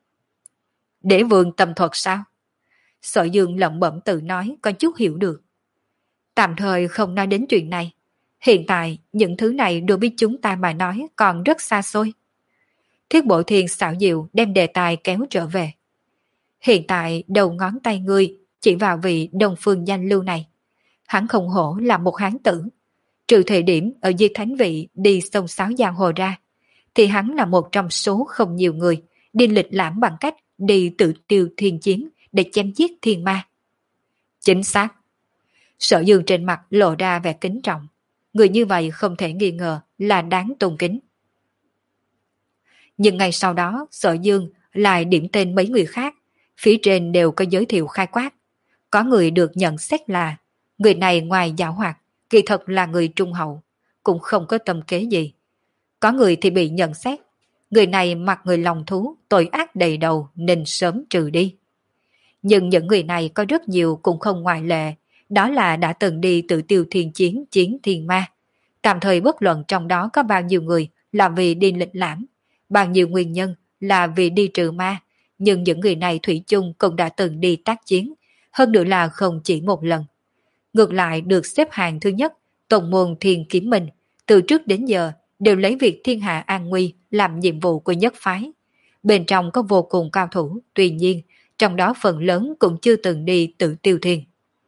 Đế vương tâm thuật sao? Sở Dương lẩm bẩm tự nói có chút hiểu được. Tạm thời không nói đến chuyện này. Hiện tại những thứ này đối với chúng ta mà nói còn rất xa xôi. Thiết Bộ Thiên xảo diệu đem đề tài kéo trở về. Hiện tại đầu ngón tay ngươi chỉ vào vị Đông Phương danh lưu này. Hắn không hổ là một hán tử. Trừ thời điểm ở Diệt Thánh Vị đi sông sáo giang hồ ra, thì hắn là một trong số không nhiều người đi lịch lãm bằng cách đi tự tiêu thiên chiến để chém giết thiên ma. Chính xác. Sở Dương trên mặt lộ ra vẻ kính trọng. Người như vậy không thể nghi ngờ là đáng tôn kính. Nhưng ngay sau đó Sở Dương lại điểm tên mấy người khác. Phía trên đều có giới thiệu khai quát. Có người được nhận xét là người này ngoài giảo hoạt, kỳ thật là người trung hậu, cũng không có tâm kế gì. Có người thì bị nhận xét, người này mặc người lòng thú, tội ác đầy đầu nên sớm trừ đi. Nhưng những người này có rất nhiều cũng không ngoại lệ, đó là đã từng đi tự tiêu thiên chiến chiến thiên ma. Tạm thời bất luận trong đó có bao nhiêu người là vì đi lịch lãm, bao nhiêu nguyên nhân là vì đi trừ ma, nhưng những người này thủy chung cũng đã từng đi tác chiến, hơn nữa là không chỉ một lần. Ngược lại được xếp hạng thứ nhất, tổng môn Thiên Kiếm Minh, từ trước đến giờ đều lấy việc thiên hạ an nguy làm nhiệm vụ của nhất phái. Bên trong có vô cùng cao thủ, tuy nhiên, trong đó phần lớn cũng chưa từng đi tự tiêu thiên.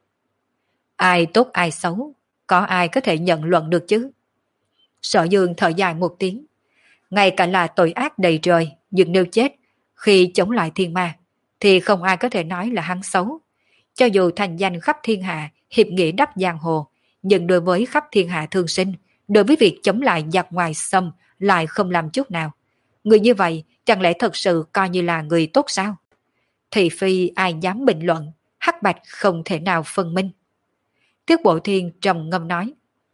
Ai tốt ai xấu, có ai có thể nhận luận được chứ? Sở Dương thở dài một tiếng. Ngay cả là tội ác đầy trời, nhưng nếu chết, khi chống lại thiên ma, thì không ai có thể nói là hắn xấu. Cho dù thành danh khắp thiên hạ, hiệp nghĩa đắp giang hồ, nhưng đối với khắp thiên hạ thương sinh, đối với việc chống lại giặc ngoài xâm lại không làm chút nào. Người như vậy chẳng lẽ thật sự coi như là người tốt sao? Thì phi ai dám bình luận, hắc bạch không thể nào phân minh. Tiết Bộ Thiên trầm ngâm nói.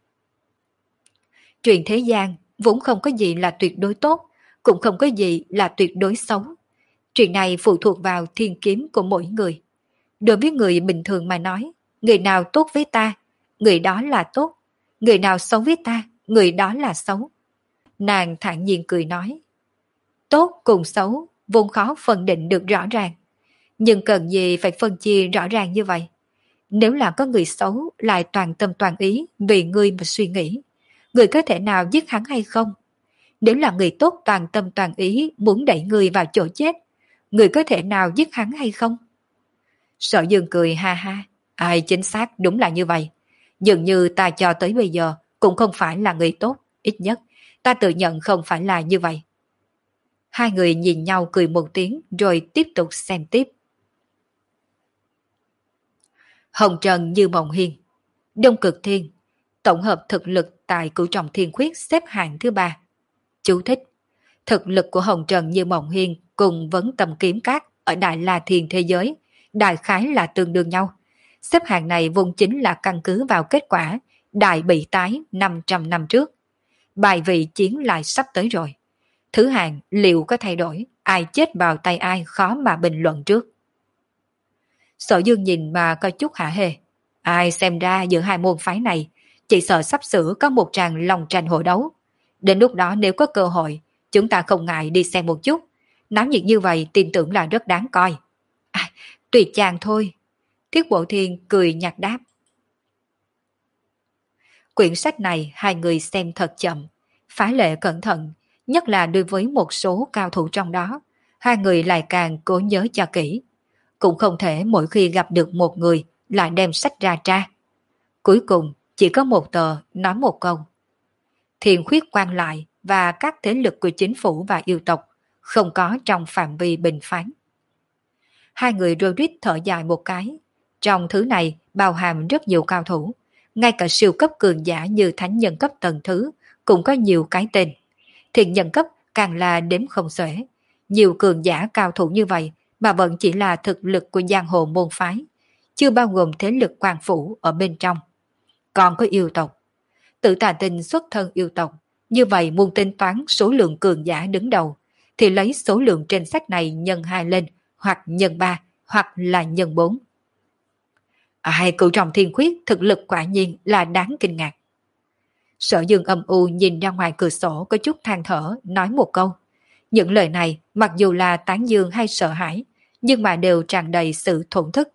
Chuyện thế gian vốn không có gì là tuyệt đối tốt, cũng không có gì là tuyệt đối xấu. Chuyện này phụ thuộc vào thiên kiếm của mỗi người. Đối với người bình thường mà nói, người nào tốt với ta, người đó là tốt. Người nào xấu với ta, người đó là xấu. Nàng thản nhiên cười nói. Tốt cùng xấu, vốn khó phân định được rõ ràng. Nhưng cần gì phải phân chia rõ ràng như vậy? Nếu là có người xấu lại toàn tâm toàn ý vì ngươi mà suy nghĩ, người có thể nào giết hắn hay không? Nếu là người tốt toàn tâm toàn ý muốn đẩy người vào chỗ chết, người có thể nào giết hắn hay không? Sở Dương cười ha ha. Ai chính xác đúng là như vậy. Dường như ta cho tới bây giờ cũng không phải là người tốt, ít nhất ta tự nhận không phải là như vậy. Hai người nhìn nhau cười một tiếng rồi tiếp tục xem tiếp. Hồng Trần Như Mộng Hiên, Đông Cực Thiên, tổng hợp thực lực tại Cửu Trọng Thiên Khuyết xếp hạng thứ ba. Chú thích: thực lực của Hồng Trần Như Mộng Hiên cùng Vấn Tâm Kiếm Các ở Đại La Thiên thế giới đại khái là tương đương nhau. Xếp hạng này vốn chính là căn cứ vào kết quả Đại Bị Tái năm trăm năm trước. Bài vị chiến lại sắp tới rồi. Thứ hạng liệu có thay đổi, ai chết vào tay ai khó mà bình luận trước. Sở Dương nhìn mà có chút hả hê. Ai xem ra giữa hai môn phái này, chỉ sợ sắp sửa có một tràng lòng tranh hội đấu. Đến lúc đó nếu có cơ hội, chúng ta không ngại đi xem một chút. Náo nhiệt như vậy tin tưởng là rất đáng coi. À, tùy chàng thôi. Thiết Bộ Thiên cười nhạt đáp. Quyển sách này hai người xem thật chậm, phá lệ cẩn thận, nhất là đối với một số cao thủ trong đó, hai người lại càng cố nhớ cho kỹ. Cũng không thể mỗi khi gặp được một người lại đem sách ra tra. Cuối cùng chỉ có một tờ nói một câu. Thiên khuyết quan lại và các thế lực của chính phủ và yêu tộc không có trong phạm vi bình phán. Hai người rôi rít thở dài một cái. Trong thứ này bao hàm rất nhiều cao thủ, ngay cả siêu cấp cường giả như thánh nhân cấp tầng thứ cũng có nhiều cái tên. Thiện nhân cấp càng là đếm không xuể. Nhiều cường giả cao thủ như vậy mà vẫn chỉ là thực lực của giang hồ môn phái, chưa bao gồm thế lực quan phủ ở bên trong. Còn có yêu tộc. Tử Tà Tinh xuất thân yêu tộc, như vậy muốn tính toán số lượng cường giả đứng đầu, thì lấy số lượng trên sách này nhân hai lên, hoặc nhân ba, hoặc là nhân bốn. Ai cửu trọng thiên khuyết thực lực quả nhiên là đáng kinh ngạc. Sở Dương âm u nhìn ra ngoài cửa sổ có chút than thở, nói một câu. Những lời này mặc dù là tán dương hay sợ hãi, nhưng mà đều tràn đầy sự thổn thức.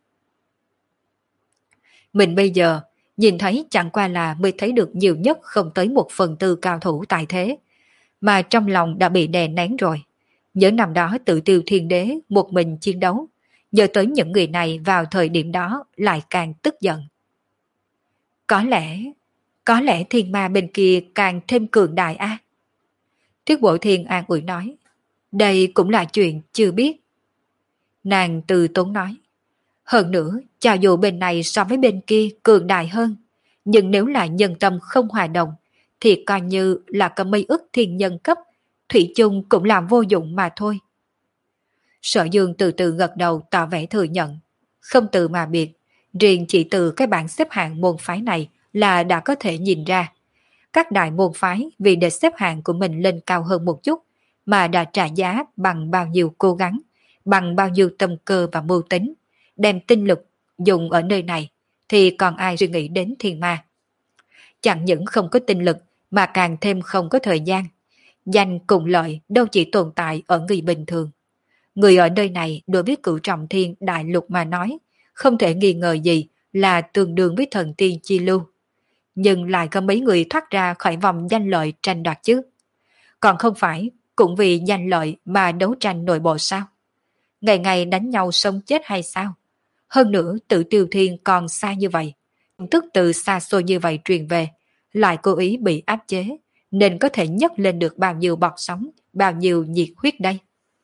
Mình bây giờ nhìn thấy chẳng qua là mới thấy được nhiều nhất không tới một phần tư cao thủ tại thế, mà trong lòng đã bị đè nén rồi. Nhớ năm đó tự tiêu thiên đế một mình chiến đấu, nhớ tới những người này vào thời điểm đó lại càng tức giận. Có lẽ, có lẽ thiên ma bên kia càng thêm cường đại a. À? Thiết Bộ Thiên an ủi nói, đây cũng là chuyện chưa biết. Nàng từ tốn nói, hơn nữa, cho dù bên này so với bên kia cường đại hơn, nhưng nếu là nhân tâm không hòa đồng, thì coi như là có mấy ức thiên nhân cấp, thủy chung cũng làm vô dụng mà thôi. Sở Dương từ từ gật đầu tỏ vẻ thừa nhận, không từ mà biệt, riêng chỉ từ cái bảng xếp hạng môn phái này là đã có thể nhìn ra. Các đại môn phái vì để xếp hạng của mình lên cao hơn một chút, mà đã trả giá bằng bao nhiêu cố gắng, bằng bao nhiêu tâm cơ và mưu tính, đem tinh lực dùng ở nơi này, thì còn ai suy nghĩ đến thiên ma. Chẳng những không có tinh lực, mà càng thêm không có thời gian. Danh cùng lợi đâu chỉ tồn tại ở người bình thường. Người ở nơi này đối với cửu trọng thiên đại lục mà nói, không thể nghi ngờ gì là tương đương với thần tiên chi lưu. Nhưng lại có mấy người thoát ra khỏi vòng danh lợi tranh đoạt chứ. Còn không phải cũng vì danh lợi mà đấu tranh nội bộ sao? Ngày ngày đánh nhau sống chết hay sao? Hơn nữa tự tiêu thiên còn xa như vậy. Tức từ xa xôi như vậy truyền về, lại cố ý bị áp chế, nên có thể nhấc lên được bao nhiêu bọt sóng, bao nhiêu nhiệt huyết đây.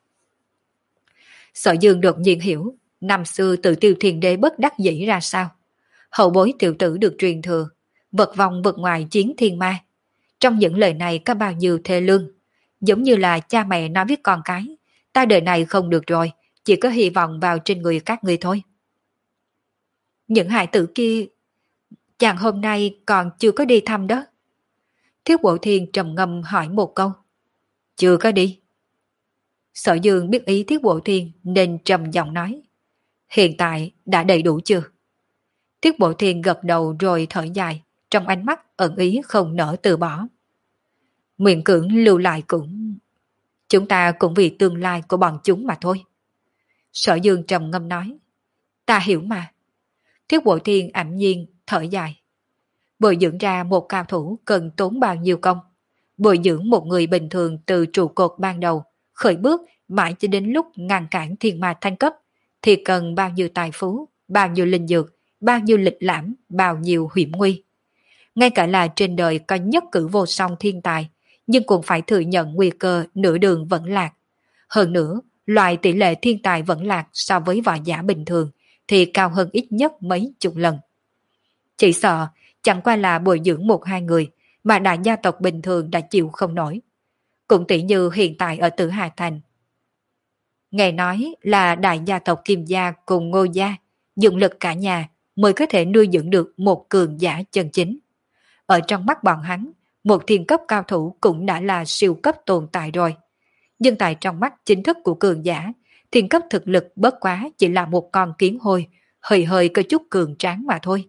Sở Dương đột nhiên hiểu, năm xưa tự tiêu thiên đế bất đắc dĩ ra sao. Hậu bối tiểu tử được truyền thừa, vật vòng vật ngoài chiến thiên ma. Trong những lời này có bao nhiêu thê lương, giống như là cha mẹ nói với con cái, ta đời này không được rồi, chỉ có hy vọng vào trên người các người thôi. Những hài tử kia, chàng hôm nay còn chưa có đi thăm đó. Thiết Bộ Thiên trầm ngâm hỏi một câu. Chưa có đi. Sở Dương biết ý Thiết Bộ Thiên nên trầm giọng nói. Hiện tại đã đầy đủ chưa? Thiết Bộ Thiên gật đầu rồi thở dài, trong ánh mắt ẩn ý không nỡ từ bỏ. Miệng cưỡng lưu lại cũng... Chúng ta cũng vì tương lai của bọn chúng mà thôi. Sở Dương trầm ngâm nói. Ta hiểu mà. Thiết Bộ Thiên ảm nhiên thở dài. Bồi dưỡng ra một cao thủ cần tốn bao nhiêu công. Bồi dưỡng một người bình thường từ trụ cột ban đầu, khởi bước mãi cho đến lúc ngăn cản thiên ma thanh cấp, thì cần bao nhiêu tài phú, bao nhiêu linh dược, bao nhiêu lịch lãm, bao nhiêu hiểm nguy. Ngay cả là trên đời có nhất cử vô song thiên tài, nhưng cũng phải thừa nhận nguy cơ nửa đường vẫn lạc. Hơn nữa, loại tỷ lệ thiên tài vẫn lạc so với võ giả bình thường thì cao hơn ít nhất mấy chục lần. Chỉ sợ chẳng qua là bồi dưỡng một hai người mà đại gia tộc bình thường đã chịu không nổi. Cũng tỷ như hiện tại ở Tử Hà Thành. Nghe nói là đại gia tộc Kim Gia cùng Ngô Gia dụng lực cả nhà mới có thể nuôi dưỡng được một cường giả chân chính. Ở trong mắt bọn hắn, một thiên cấp cao thủ cũng đã là siêu cấp tồn tại rồi. Nhưng tại trong mắt chính thức của cường giả, thiên cấp thực lực bất quá chỉ là một con kiến hôi, hơi hơi có chút cường tráng mà thôi.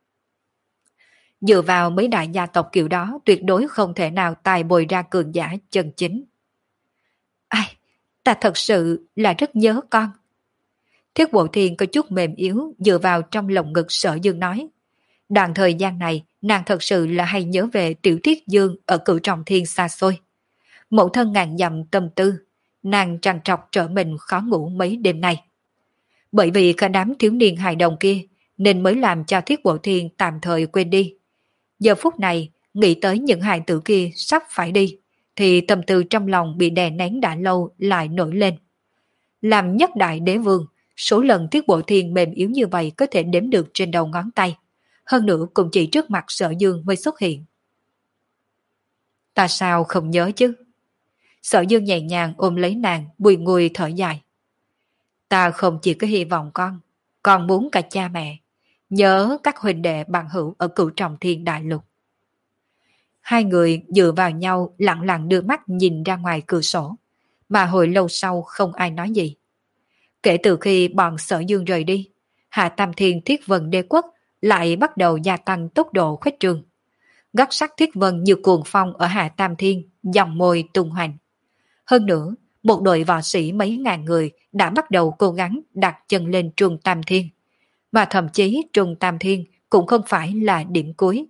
Dựa vào mấy đại gia tộc kiểu đó tuyệt đối không thể nào tài bồi ra cường giả chân chính. Ai, ta thật sự là rất nhớ con. Thiết Bộ Thiên có chút mềm yếu dựa vào trong lồng ngực Sở Dương nói. Đoạn thời gian này nàng thật sự là hay nhớ về Tiểu Thiết Dương ở Cửu Trọng Thiên xa xôi. Mẫu thân ngàn dặm tâm tư, nàng trằn trọc trở mình khó ngủ mấy đêm nay. Bởi vì cả đám thiếu niên hài đồng kia nên mới làm cho Thiết Bộ Thiên tạm thời quên đi. Giờ phút này nghĩ tới những hài tử kia sắp phải đi, thì tâm tư trong lòng bị đè nén đã lâu lại nổi lên. Làm nhất đại đế vương, số lần Thiết Bộ Thiên mềm yếu như vậy có thể đếm được trên đầu ngón tay. Hơn nữa cũng chỉ trước mặt Sở Dương mới xuất hiện. Ta sao không nhớ chứ? Sở Dương nhẹ nhàng ôm lấy nàng, bùi ngùi thở dài. Ta không chỉ có hy vọng con, còn muốn cả cha mẹ, nhớ các huynh đệ bằng hữu ở Cửu Trọng Thiên Đại Lục. Hai người dựa vào nhau lặng lặng đưa mắt nhìn ra ngoài cửa sổ, mà hồi lâu sau không ai nói gì. Kể từ khi bọn Sở Dương rời đi, Hạ Tam Thiên Thiết Vân Đế Quốc lại bắt đầu gia tăng tốc độ khuếch trương. Góc sắc Thiết Vân như cuồng phong ở Hạ Tam Thiên, dòng môi tung hoành. Hơn nữa, một đội võ sĩ mấy ngàn người đã bắt đầu cố gắng đặt chân lên Trung Tam Thiên. Và thậm chí Trung Tam Thiên cũng không phải là điểm cuối.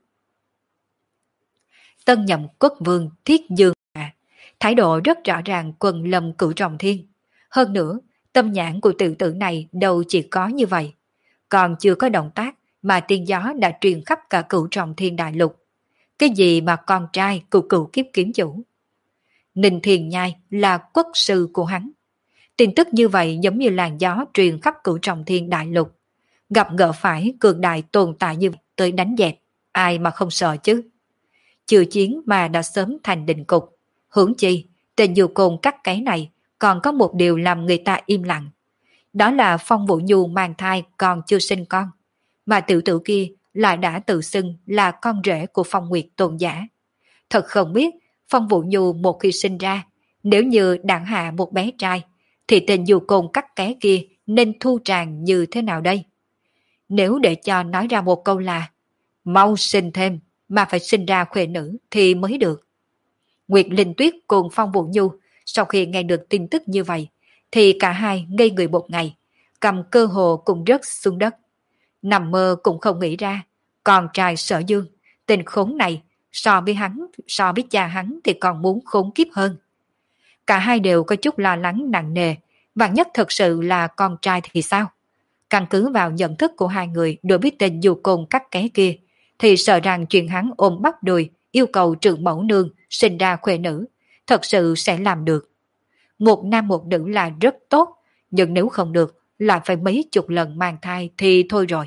Tân nhậm quốc vương Thiết Dương Hạ, thái độ rất rõ ràng quần lâm Cửu Trọng Thiên. Hơn nữa, tâm nhãn của tiểu tử này đâu chỉ có như vậy. Còn chưa có động tác mà tiên gió đã truyền khắp cả Cửu Trọng Thiên Đại Lục. Cái gì mà con trai của cựu kiếp kiếm chủ? Ninh Thiền Nhai là quốc sư của hắn. Tin tức như vậy giống như làn gió truyền khắp Cửu Trọng Thiên Đại Lục. Gặp gỡ phải cường đại tồn tại như vậy tới đánh dẹp, ai mà không sợ chứ? Chưa chiến mà đã sớm thành định cục. Huống chi, tên dù côn cắt cái này còn có một điều làm người ta im lặng. Đó là Phong Vũ Nhu mang thai còn chưa sinh con. Mà tiểu tử kia lại đã tự xưng là con rể của Phong Nguyệt Tôn giả. Thật không biết Phong Vũ Nhu một khi sinh ra, nếu như đặng hạ một bé trai, thì tên dù côn cắt ké kia nên thu tràng như thế nào đây? Nếu để cho nói ra một câu là mau sinh thêm mà phải sinh ra khuê nữ thì mới được. Nguyệt Linh Tuyết cùng Phong Vũ Nhu sau khi nghe được tin tức như vậy thì cả hai ngây người một ngày, cầm cơ hồ cùng rớt xuống đất. Nằm mơ cũng không nghĩ ra, con trai Sở Dương, tên khốn này so với hắn, so với cha hắn thì còn muốn khốn kiếp hơn. Cả hai đều có chút lo lắng nặng nề, vạn nhất thật sự là con trai thì sao? Căn cứ vào nhận thức của hai người đối với tên dù côn cắt ké kia, thì sợ rằng chuyện hắn ôm bắp đùi yêu cầu trưởng mẫu nương sinh ra khuê nữ, thật sự sẽ làm được. Một nam một nữ là rất tốt, nhưng nếu không được, lại phải mấy chục lần mang thai thì thôi rồi.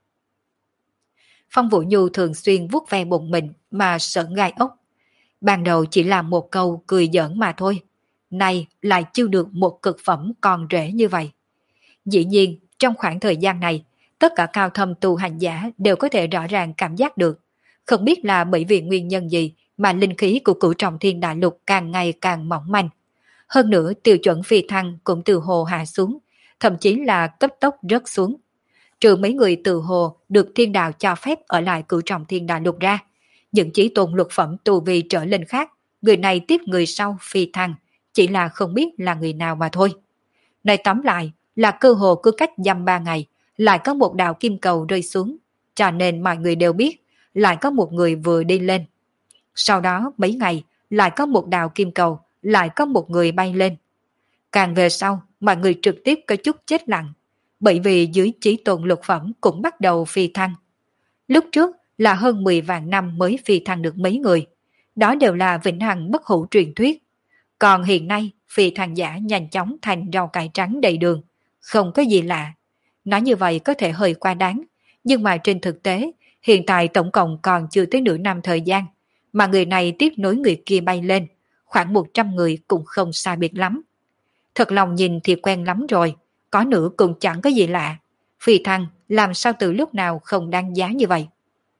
Phong Vũ Nhu thường xuyên vuốt ve bụng mình mà sợ gai ốc. Ban đầu chỉ là một câu cười giỡn mà thôi, nay lại chiêu được một cực phẩm còn rễ như vậy. Dĩ nhiên, trong khoảng thời gian này, tất cả cao thâm tu hành giả đều có thể rõ ràng cảm giác được. Không biết là bởi vì nguyên nhân gì mà linh khí của Cửu Trọng Thiên Đại Lục càng ngày càng mỏng manh. Hơn nữa tiêu chuẩn phi thăng cũng từ hồ hạ xuống, thậm chí là cấp tốc rớt xuống. Trừ mấy người từ hồ được thiên đạo cho phép ở lại Cửu Trọng Thiên Đại Lục ra, những chí tôn lục phẩm tu vi trở lên khác, người này tiếp người sau phi thăng, chỉ là không biết là người nào mà thôi. Nói tóm lại là cơ hồ cứ cách dăm ba ngày lại có một đạo kim cầu rơi xuống, cho nên mọi người đều biết lại có một người vừa đi lên. Sau đó mấy ngày lại có một đạo kim cầu, lại có một người bay lên. Càng về sau, mọi người trực tiếp có chút chết lặng, bởi vì dưới chí tôn lục phẩm cũng bắt đầu phi thăng. Lúc trước là hơn mười vạn năm mới phi thăng được mấy người, đó đều là vĩnh hằng bất hủ truyền thuyết. Còn hiện nay, phi thăng giả nhanh chóng thành rau cải trắng đầy đường, không có gì lạ. Nói như vậy có thể hơi quá đáng, nhưng mà trên thực tế, hiện tại tổng cộng còn chưa tới nửa năm thời gian, mà người này tiếp nối người kia bay lên, khoảng một trăm người cũng không sai biệt lắm. Thật lòng nhìn thì quen lắm rồi, có nữa cũng chẳng có gì lạ. Phi thăng làm sao từ lúc nào không đáng giá như vậy?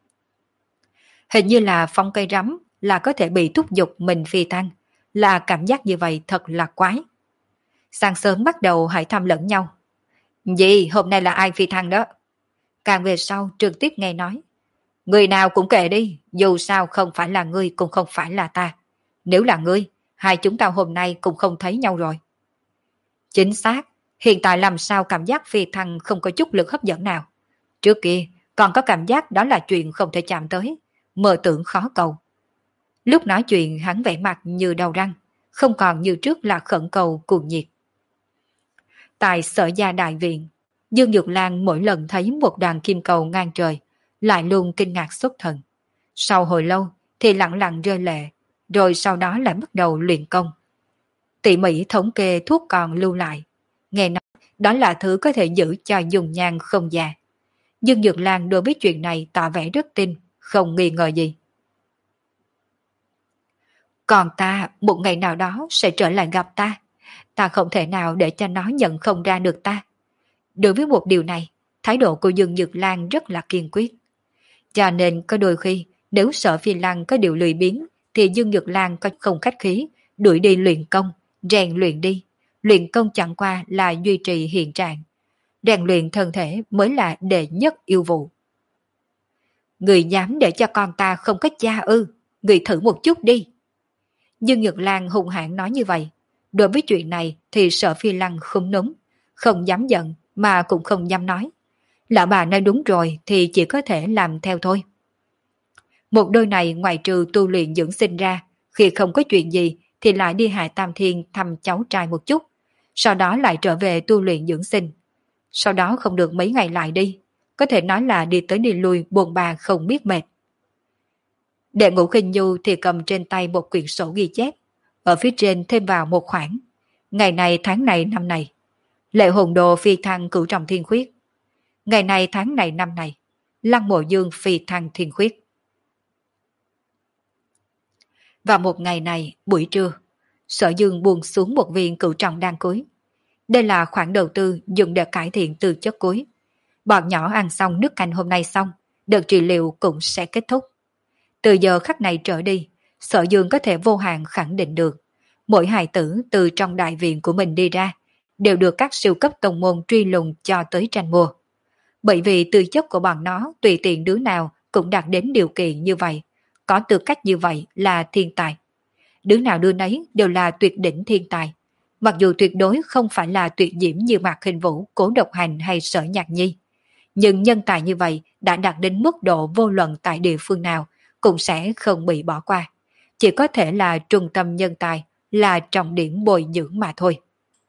Hình như là phong cây rắm là có thể bị thúc giục mình phi thăng, là cảm giác như vậy thật là quái. Sáng sớm bắt đầu hỏi thăm lẫn nhau. Gì, hôm nay là ai phi thăng đó? Càng về sau trực tiếp nghe nói. Người nào cũng kệ đi, dù sao không phải là ngươi cũng không phải là ta. Nếu là ngươi, hai chúng ta hôm nay cũng không thấy nhau rồi. Chính xác, hiện tại làm sao cảm giác phi thăng không có chút lực hấp dẫn nào. Trước kia còn có cảm giác đó là chuyện không thể chạm tới, mơ tưởng khó cầu. Lúc nói chuyện hắn vẻ mặt như đầu răng, không còn như trước là khẩn cầu cuồng nhiệt. Tại Sở Gia Đại Viện, Dương Nhược Lan mỗi lần thấy một đoàn kim cầu ngang trời, lại luôn kinh ngạc xuất thần. Sau hồi lâu thì lặng lặng rơi lệ, rồi sau đó lại bắt đầu luyện công. Tỉ mỉ thống kê thuốc còn lưu lại, nghe nói đó là thứ có thể giữ cho dùng nhan không già. Dương Nhược Lan đối với chuyện này tỏ vẻ rất tin, không nghi ngờ gì. Còn ta một ngày nào đó sẽ trở lại gặp ta. Ta không thể nào để cho nó nhận không ra được ta. Đối với một điều này, thái độ của Dương Nhược Lan rất là kiên quyết. Cho nên có đôi khi, nếu Sở Phi Lăng có điều lười biếng, thì Dương Nhược Lan có không khách khí, đuổi đi luyện công, rèn luyện đi. Luyện công chẳng qua là duy trì hiện trạng. Rèn luyện thân thể mới là đệ nhất yêu vụ. Người dám để cho con ta không có cha ư, người thử một chút đi. Dương Nhược Lan hung hãn nói như vậy. Đối với chuyện này thì Sở Phi Lăng không núng, không dám giận mà cũng không dám nói. Lão bà nói đúng rồi thì chỉ có thể làm theo thôi. Một đôi này ngoài trừ tu luyện dưỡng sinh ra, khi không có chuyện gì thì lại đi Hải Tam Thiên thăm cháu trai một chút, sau đó lại trở về tu luyện dưỡng sinh. Sau đó không được mấy ngày lại đi, có thể nói là đi tới đi lui buồn bà không biết mệt. Đệ Ngũ Khinh Nhu thì cầm trên tay một quyển sổ ghi chép, ở phía trên thêm vào một khoản. Ngày này tháng này năm này, Lệ Hồn Đồ phi thăng cửu trọng thiên khuyết. Ngày này tháng này năm này, Lăng Mộ Dương phi thăng thiên khuyết. Vào một ngày này, buổi trưa, Sở Dương buông xuống một viên cửu trọng đan cuối. Đây là khoản đầu tư dùng để cải thiện tư chất cuối. Bọn nhỏ ăn xong nước canh hôm nay xong, đợt trị liệu cũng sẽ kết thúc. Từ giờ khắc này trở đi, Sở Dương có thể vô hạn khẳng định được, mỗi hài tử từ trong đại viện của mình đi ra, đều được các siêu cấp tông môn truy lùng cho tới tranh mua. Bởi vì tư chất của bọn nó tùy tiện đứa nào cũng đạt đến điều kiện như vậy, có tư cách như vậy là thiên tài. Đứa nào đứa nấy đều là tuyệt đỉnh thiên tài, mặc dù tuyệt đối không phải là tuyệt diễm như Mạc Khinh Vũ, Cố Độc Hành hay Sở Nhạc Nhi. Nhưng nhân tài như vậy đã đạt đến mức độ vô luận tại địa phương nào cũng sẽ không bị bỏ qua. Chỉ có thể là trung tâm nhân tài, là trọng điểm bồi dưỡng mà thôi.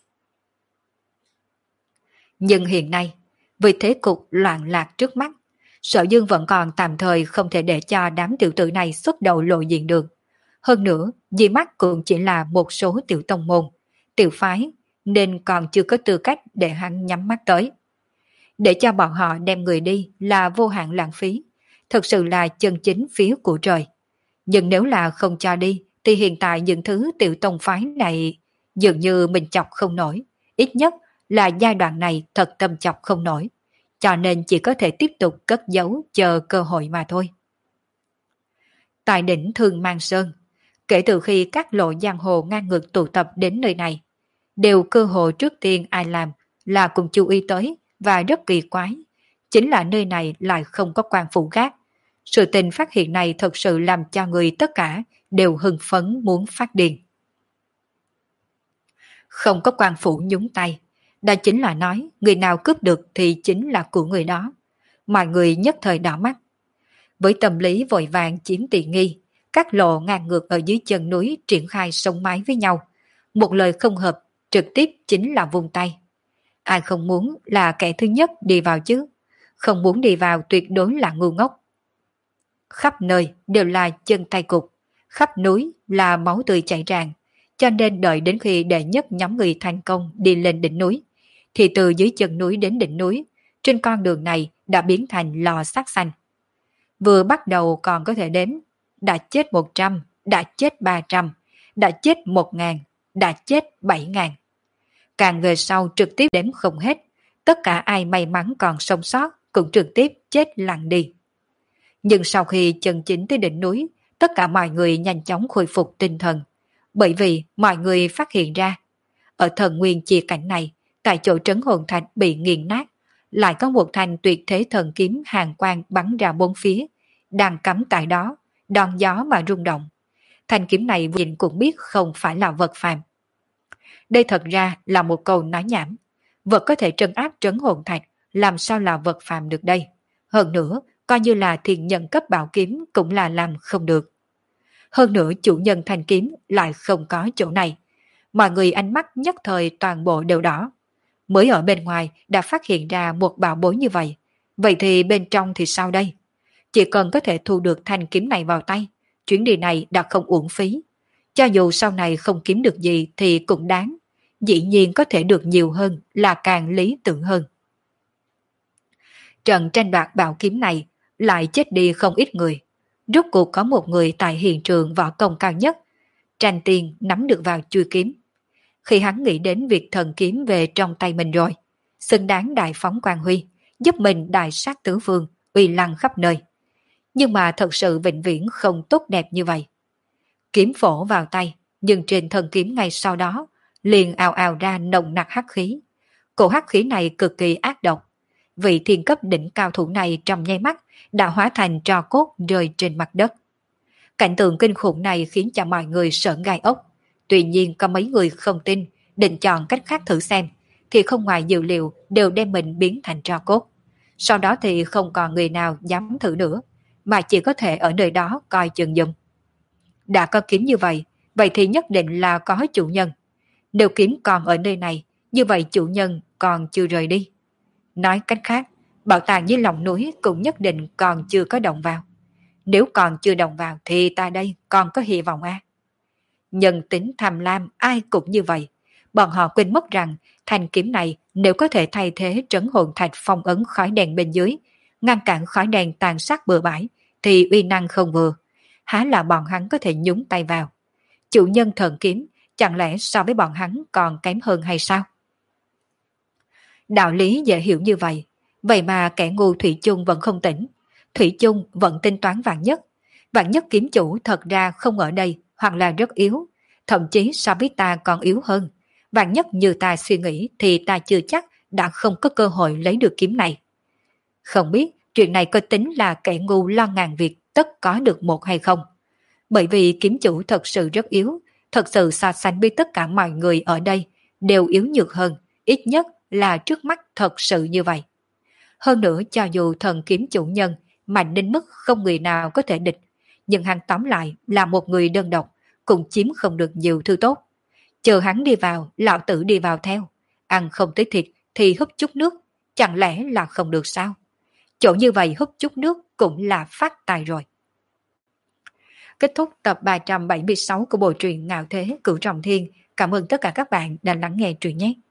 Nhưng hiện nay, vì thế cục loạn lạc trước mắt, Sở Dương vẫn còn tạm thời không thể để cho đám tiểu tử này xuất đầu lộ diện được. Hơn nữa, di mắt cũng chỉ là một số tiểu tông môn, tiểu phái, nên còn chưa có tư cách để hắn nhắm mắt tới. Để cho bọn họ đem người đi là vô hạn lãng phí, thực sự là chân chính phía của trời. Nhưng nếu là không cho đi, thì hiện tại những thứ tiểu tông phái này dường như mình chọc không nổi, ít nhất là giai đoạn này thật tâm chọc không nổi, cho nên chỉ có thể tiếp tục cất giấu chờ cơ hội mà thôi. Tại đỉnh Thương Mang Sơn, kể từ khi các lộ giang hồ ngang ngược tụ tập đến nơi này, đều cơ hội trước tiên ai làm là cùng chú ý tới và rất kỳ quái, chính là nơi này lại không có quan phủ gác. Sự tình phát hiện này thật sự làm cho người tất cả đều hưng phấn muốn phát điên. Không có quan phủ nhúng tay, đó chính là nói người nào cướp được thì chính là của người đó. Mọi người nhất thời đỏ mắt. Với tâm lý vội vàng chiếm tiện nghi, các lộ ngang ngược ở dưới chân núi triển khai sông mái với nhau. Một lời không hợp, trực tiếp chính là vung tay. Ai không muốn là kẻ thứ nhất đi vào chứ, không muốn đi vào tuyệt đối là ngu ngốc. Khắp nơi đều là chân tay cục, khắp núi là máu tươi chảy ràng, cho nên đợi đến khi đệ nhất nhóm người thành công đi lên đỉnh núi, thì từ dưới chân núi đến đỉnh núi, trên con đường này đã biến thành lò sát xanh. Vừa bắt đầu còn có thể đếm, đã chết một trăm, đã chết ba trăm, đã chết một ngàn, đã chết bảy ngàn. Càng về sau trực tiếp đếm không hết, tất cả ai may mắn còn sống sót cũng trực tiếp chết lặng đi. Nhưng sau khi chân chính tới đỉnh núi, tất cả mọi người nhanh chóng khôi phục tinh thần, bởi vì mọi người phát hiện ra, ở thần nguyên chia cảnh này, tại chỗ trấn hồn thạch bị nghiền nát, lại có một thanh tuyệt thế thần kiếm hàng quang bắn ra bốn phía, đang cắm tại đó, đòn gió mà rung động. Thanh kiếm này nhìn cũng biết không phải là vật phàm. Đây thật ra là một câu nói nhảm. Vật có thể trấn áp trấn hồn thạch, làm sao là vật phàm được đây? Hơn nữa, coi như là thiền nhân cấp bảo kiếm cũng là làm không được. Hơn nữa chủ nhân thanh kiếm lại không có chỗ này. Mọi người ánh mắt nhất thời toàn bộ đều đỏ. Mới ở bên ngoài đã phát hiện ra một bảo bối như vậy. Vậy thì bên trong thì sao đây? Chỉ cần có thể thu được thanh kiếm này vào tay, chuyến đi này đã không uổng phí. Cho dù sau này không kiếm được gì thì cũng đáng. Dĩ nhiên có thể được nhiều hơn là càng lý tưởng hơn. Trận tranh đoạt bảo kiếm này lại chết đi không ít người. Rốt cuộc có một người tại hiện trường võ công cao nhất, Tranh Tiên nắm được vào chuôi kiếm. Khi hắn nghĩ đến việc thần kiếm về trong tay mình rồi, xứng đáng đại phóng quang huy, giúp mình đại sát tứ phương, uy lăng khắp nơi. Nhưng mà thật sự vĩnh viễn không tốt đẹp như vậy. Kiếm phổ vào tay, nhưng trên thân kiếm ngay sau đó, liền ào ào ra nồng nặc hắc khí. Cổ hắc khí này cực kỳ ác độc. Vị thiên cấp đỉnh cao thủ này trong nháy mắt đã hóa thành tro cốt rơi trên mặt đất. Cảnh tượng kinh khủng này khiến cho mọi người sợ gai ốc. Tuy nhiên có mấy người không tin, định chọn cách khác thử xem, thì không ngoài dự liệu đều đem mình biến thành tro cốt. Sau đó thì không còn người nào dám thử nữa, mà chỉ có thể ở nơi đó coi chừng giùm. Đã có kiếm như vậy, vậy thì nhất định là có chủ nhân. Nếu kiếm còn ở nơi này, như vậy chủ nhân còn chưa rời đi. Nói cách khác, bảo tàng dưới lòng núi cũng nhất định còn chưa có động vào. Nếu còn chưa động vào thì ta đây còn có hy vọng à? Nhân tính tham lam ai cũng như vậy. Bọn họ quên mất rằng thanh kiếm này nếu có thể thay thế trấn hồn thạch phong ấn khói đèn bên dưới, ngăn cản khói đèn tàn sát bừa bãi, thì uy năng không vừa. Há là bọn hắn có thể nhúng tay vào. Chủ nhân thần kiếm chẳng lẽ so với bọn hắn còn kém hơn hay sao? Đạo lý dễ hiểu như vậy, vậy mà kẻ ngu Thủy chung vẫn không tỉnh. Thủy chung vẫn tính toán vạn nhất. Vạn nhất kiếm chủ thật ra không ở đây hoặc là rất yếu, thậm chí so với ta còn yếu hơn. Vạn nhất như ta suy nghĩ thì ta chưa chắc đã không có cơ hội lấy được kiếm này. Không biết chuyện này có tính là kẻ ngu lo ngàn việc tất có được một hay không. Bởi vì kiếm chủ thật sự rất yếu, thật sự so sánh với tất cả mọi người ở đây đều yếu nhược hơn, ít nhất là trước mắt thật sự như vậy. Hơn nữa cho dù thần kiếm chủ nhân mạnh đến mức không người nào có thể địch, nhưng hắn tóm lại là một người đơn độc, cũng chiếm không được nhiều thứ tốt. Chờ hắn đi vào, lão tử đi vào theo. Ăn không tới thịt thì húp chút nước, chẳng lẽ là không được sao? Chỗ như vậy húp chút nước cũng là phát tài rồi. Kết thúc tập ba trăm bảy mươi sáu của bộ truyện Ngạo Thế Cửu Trọng Thiên. Cảm ơn tất cả các bạn đã lắng nghe truyện nhé.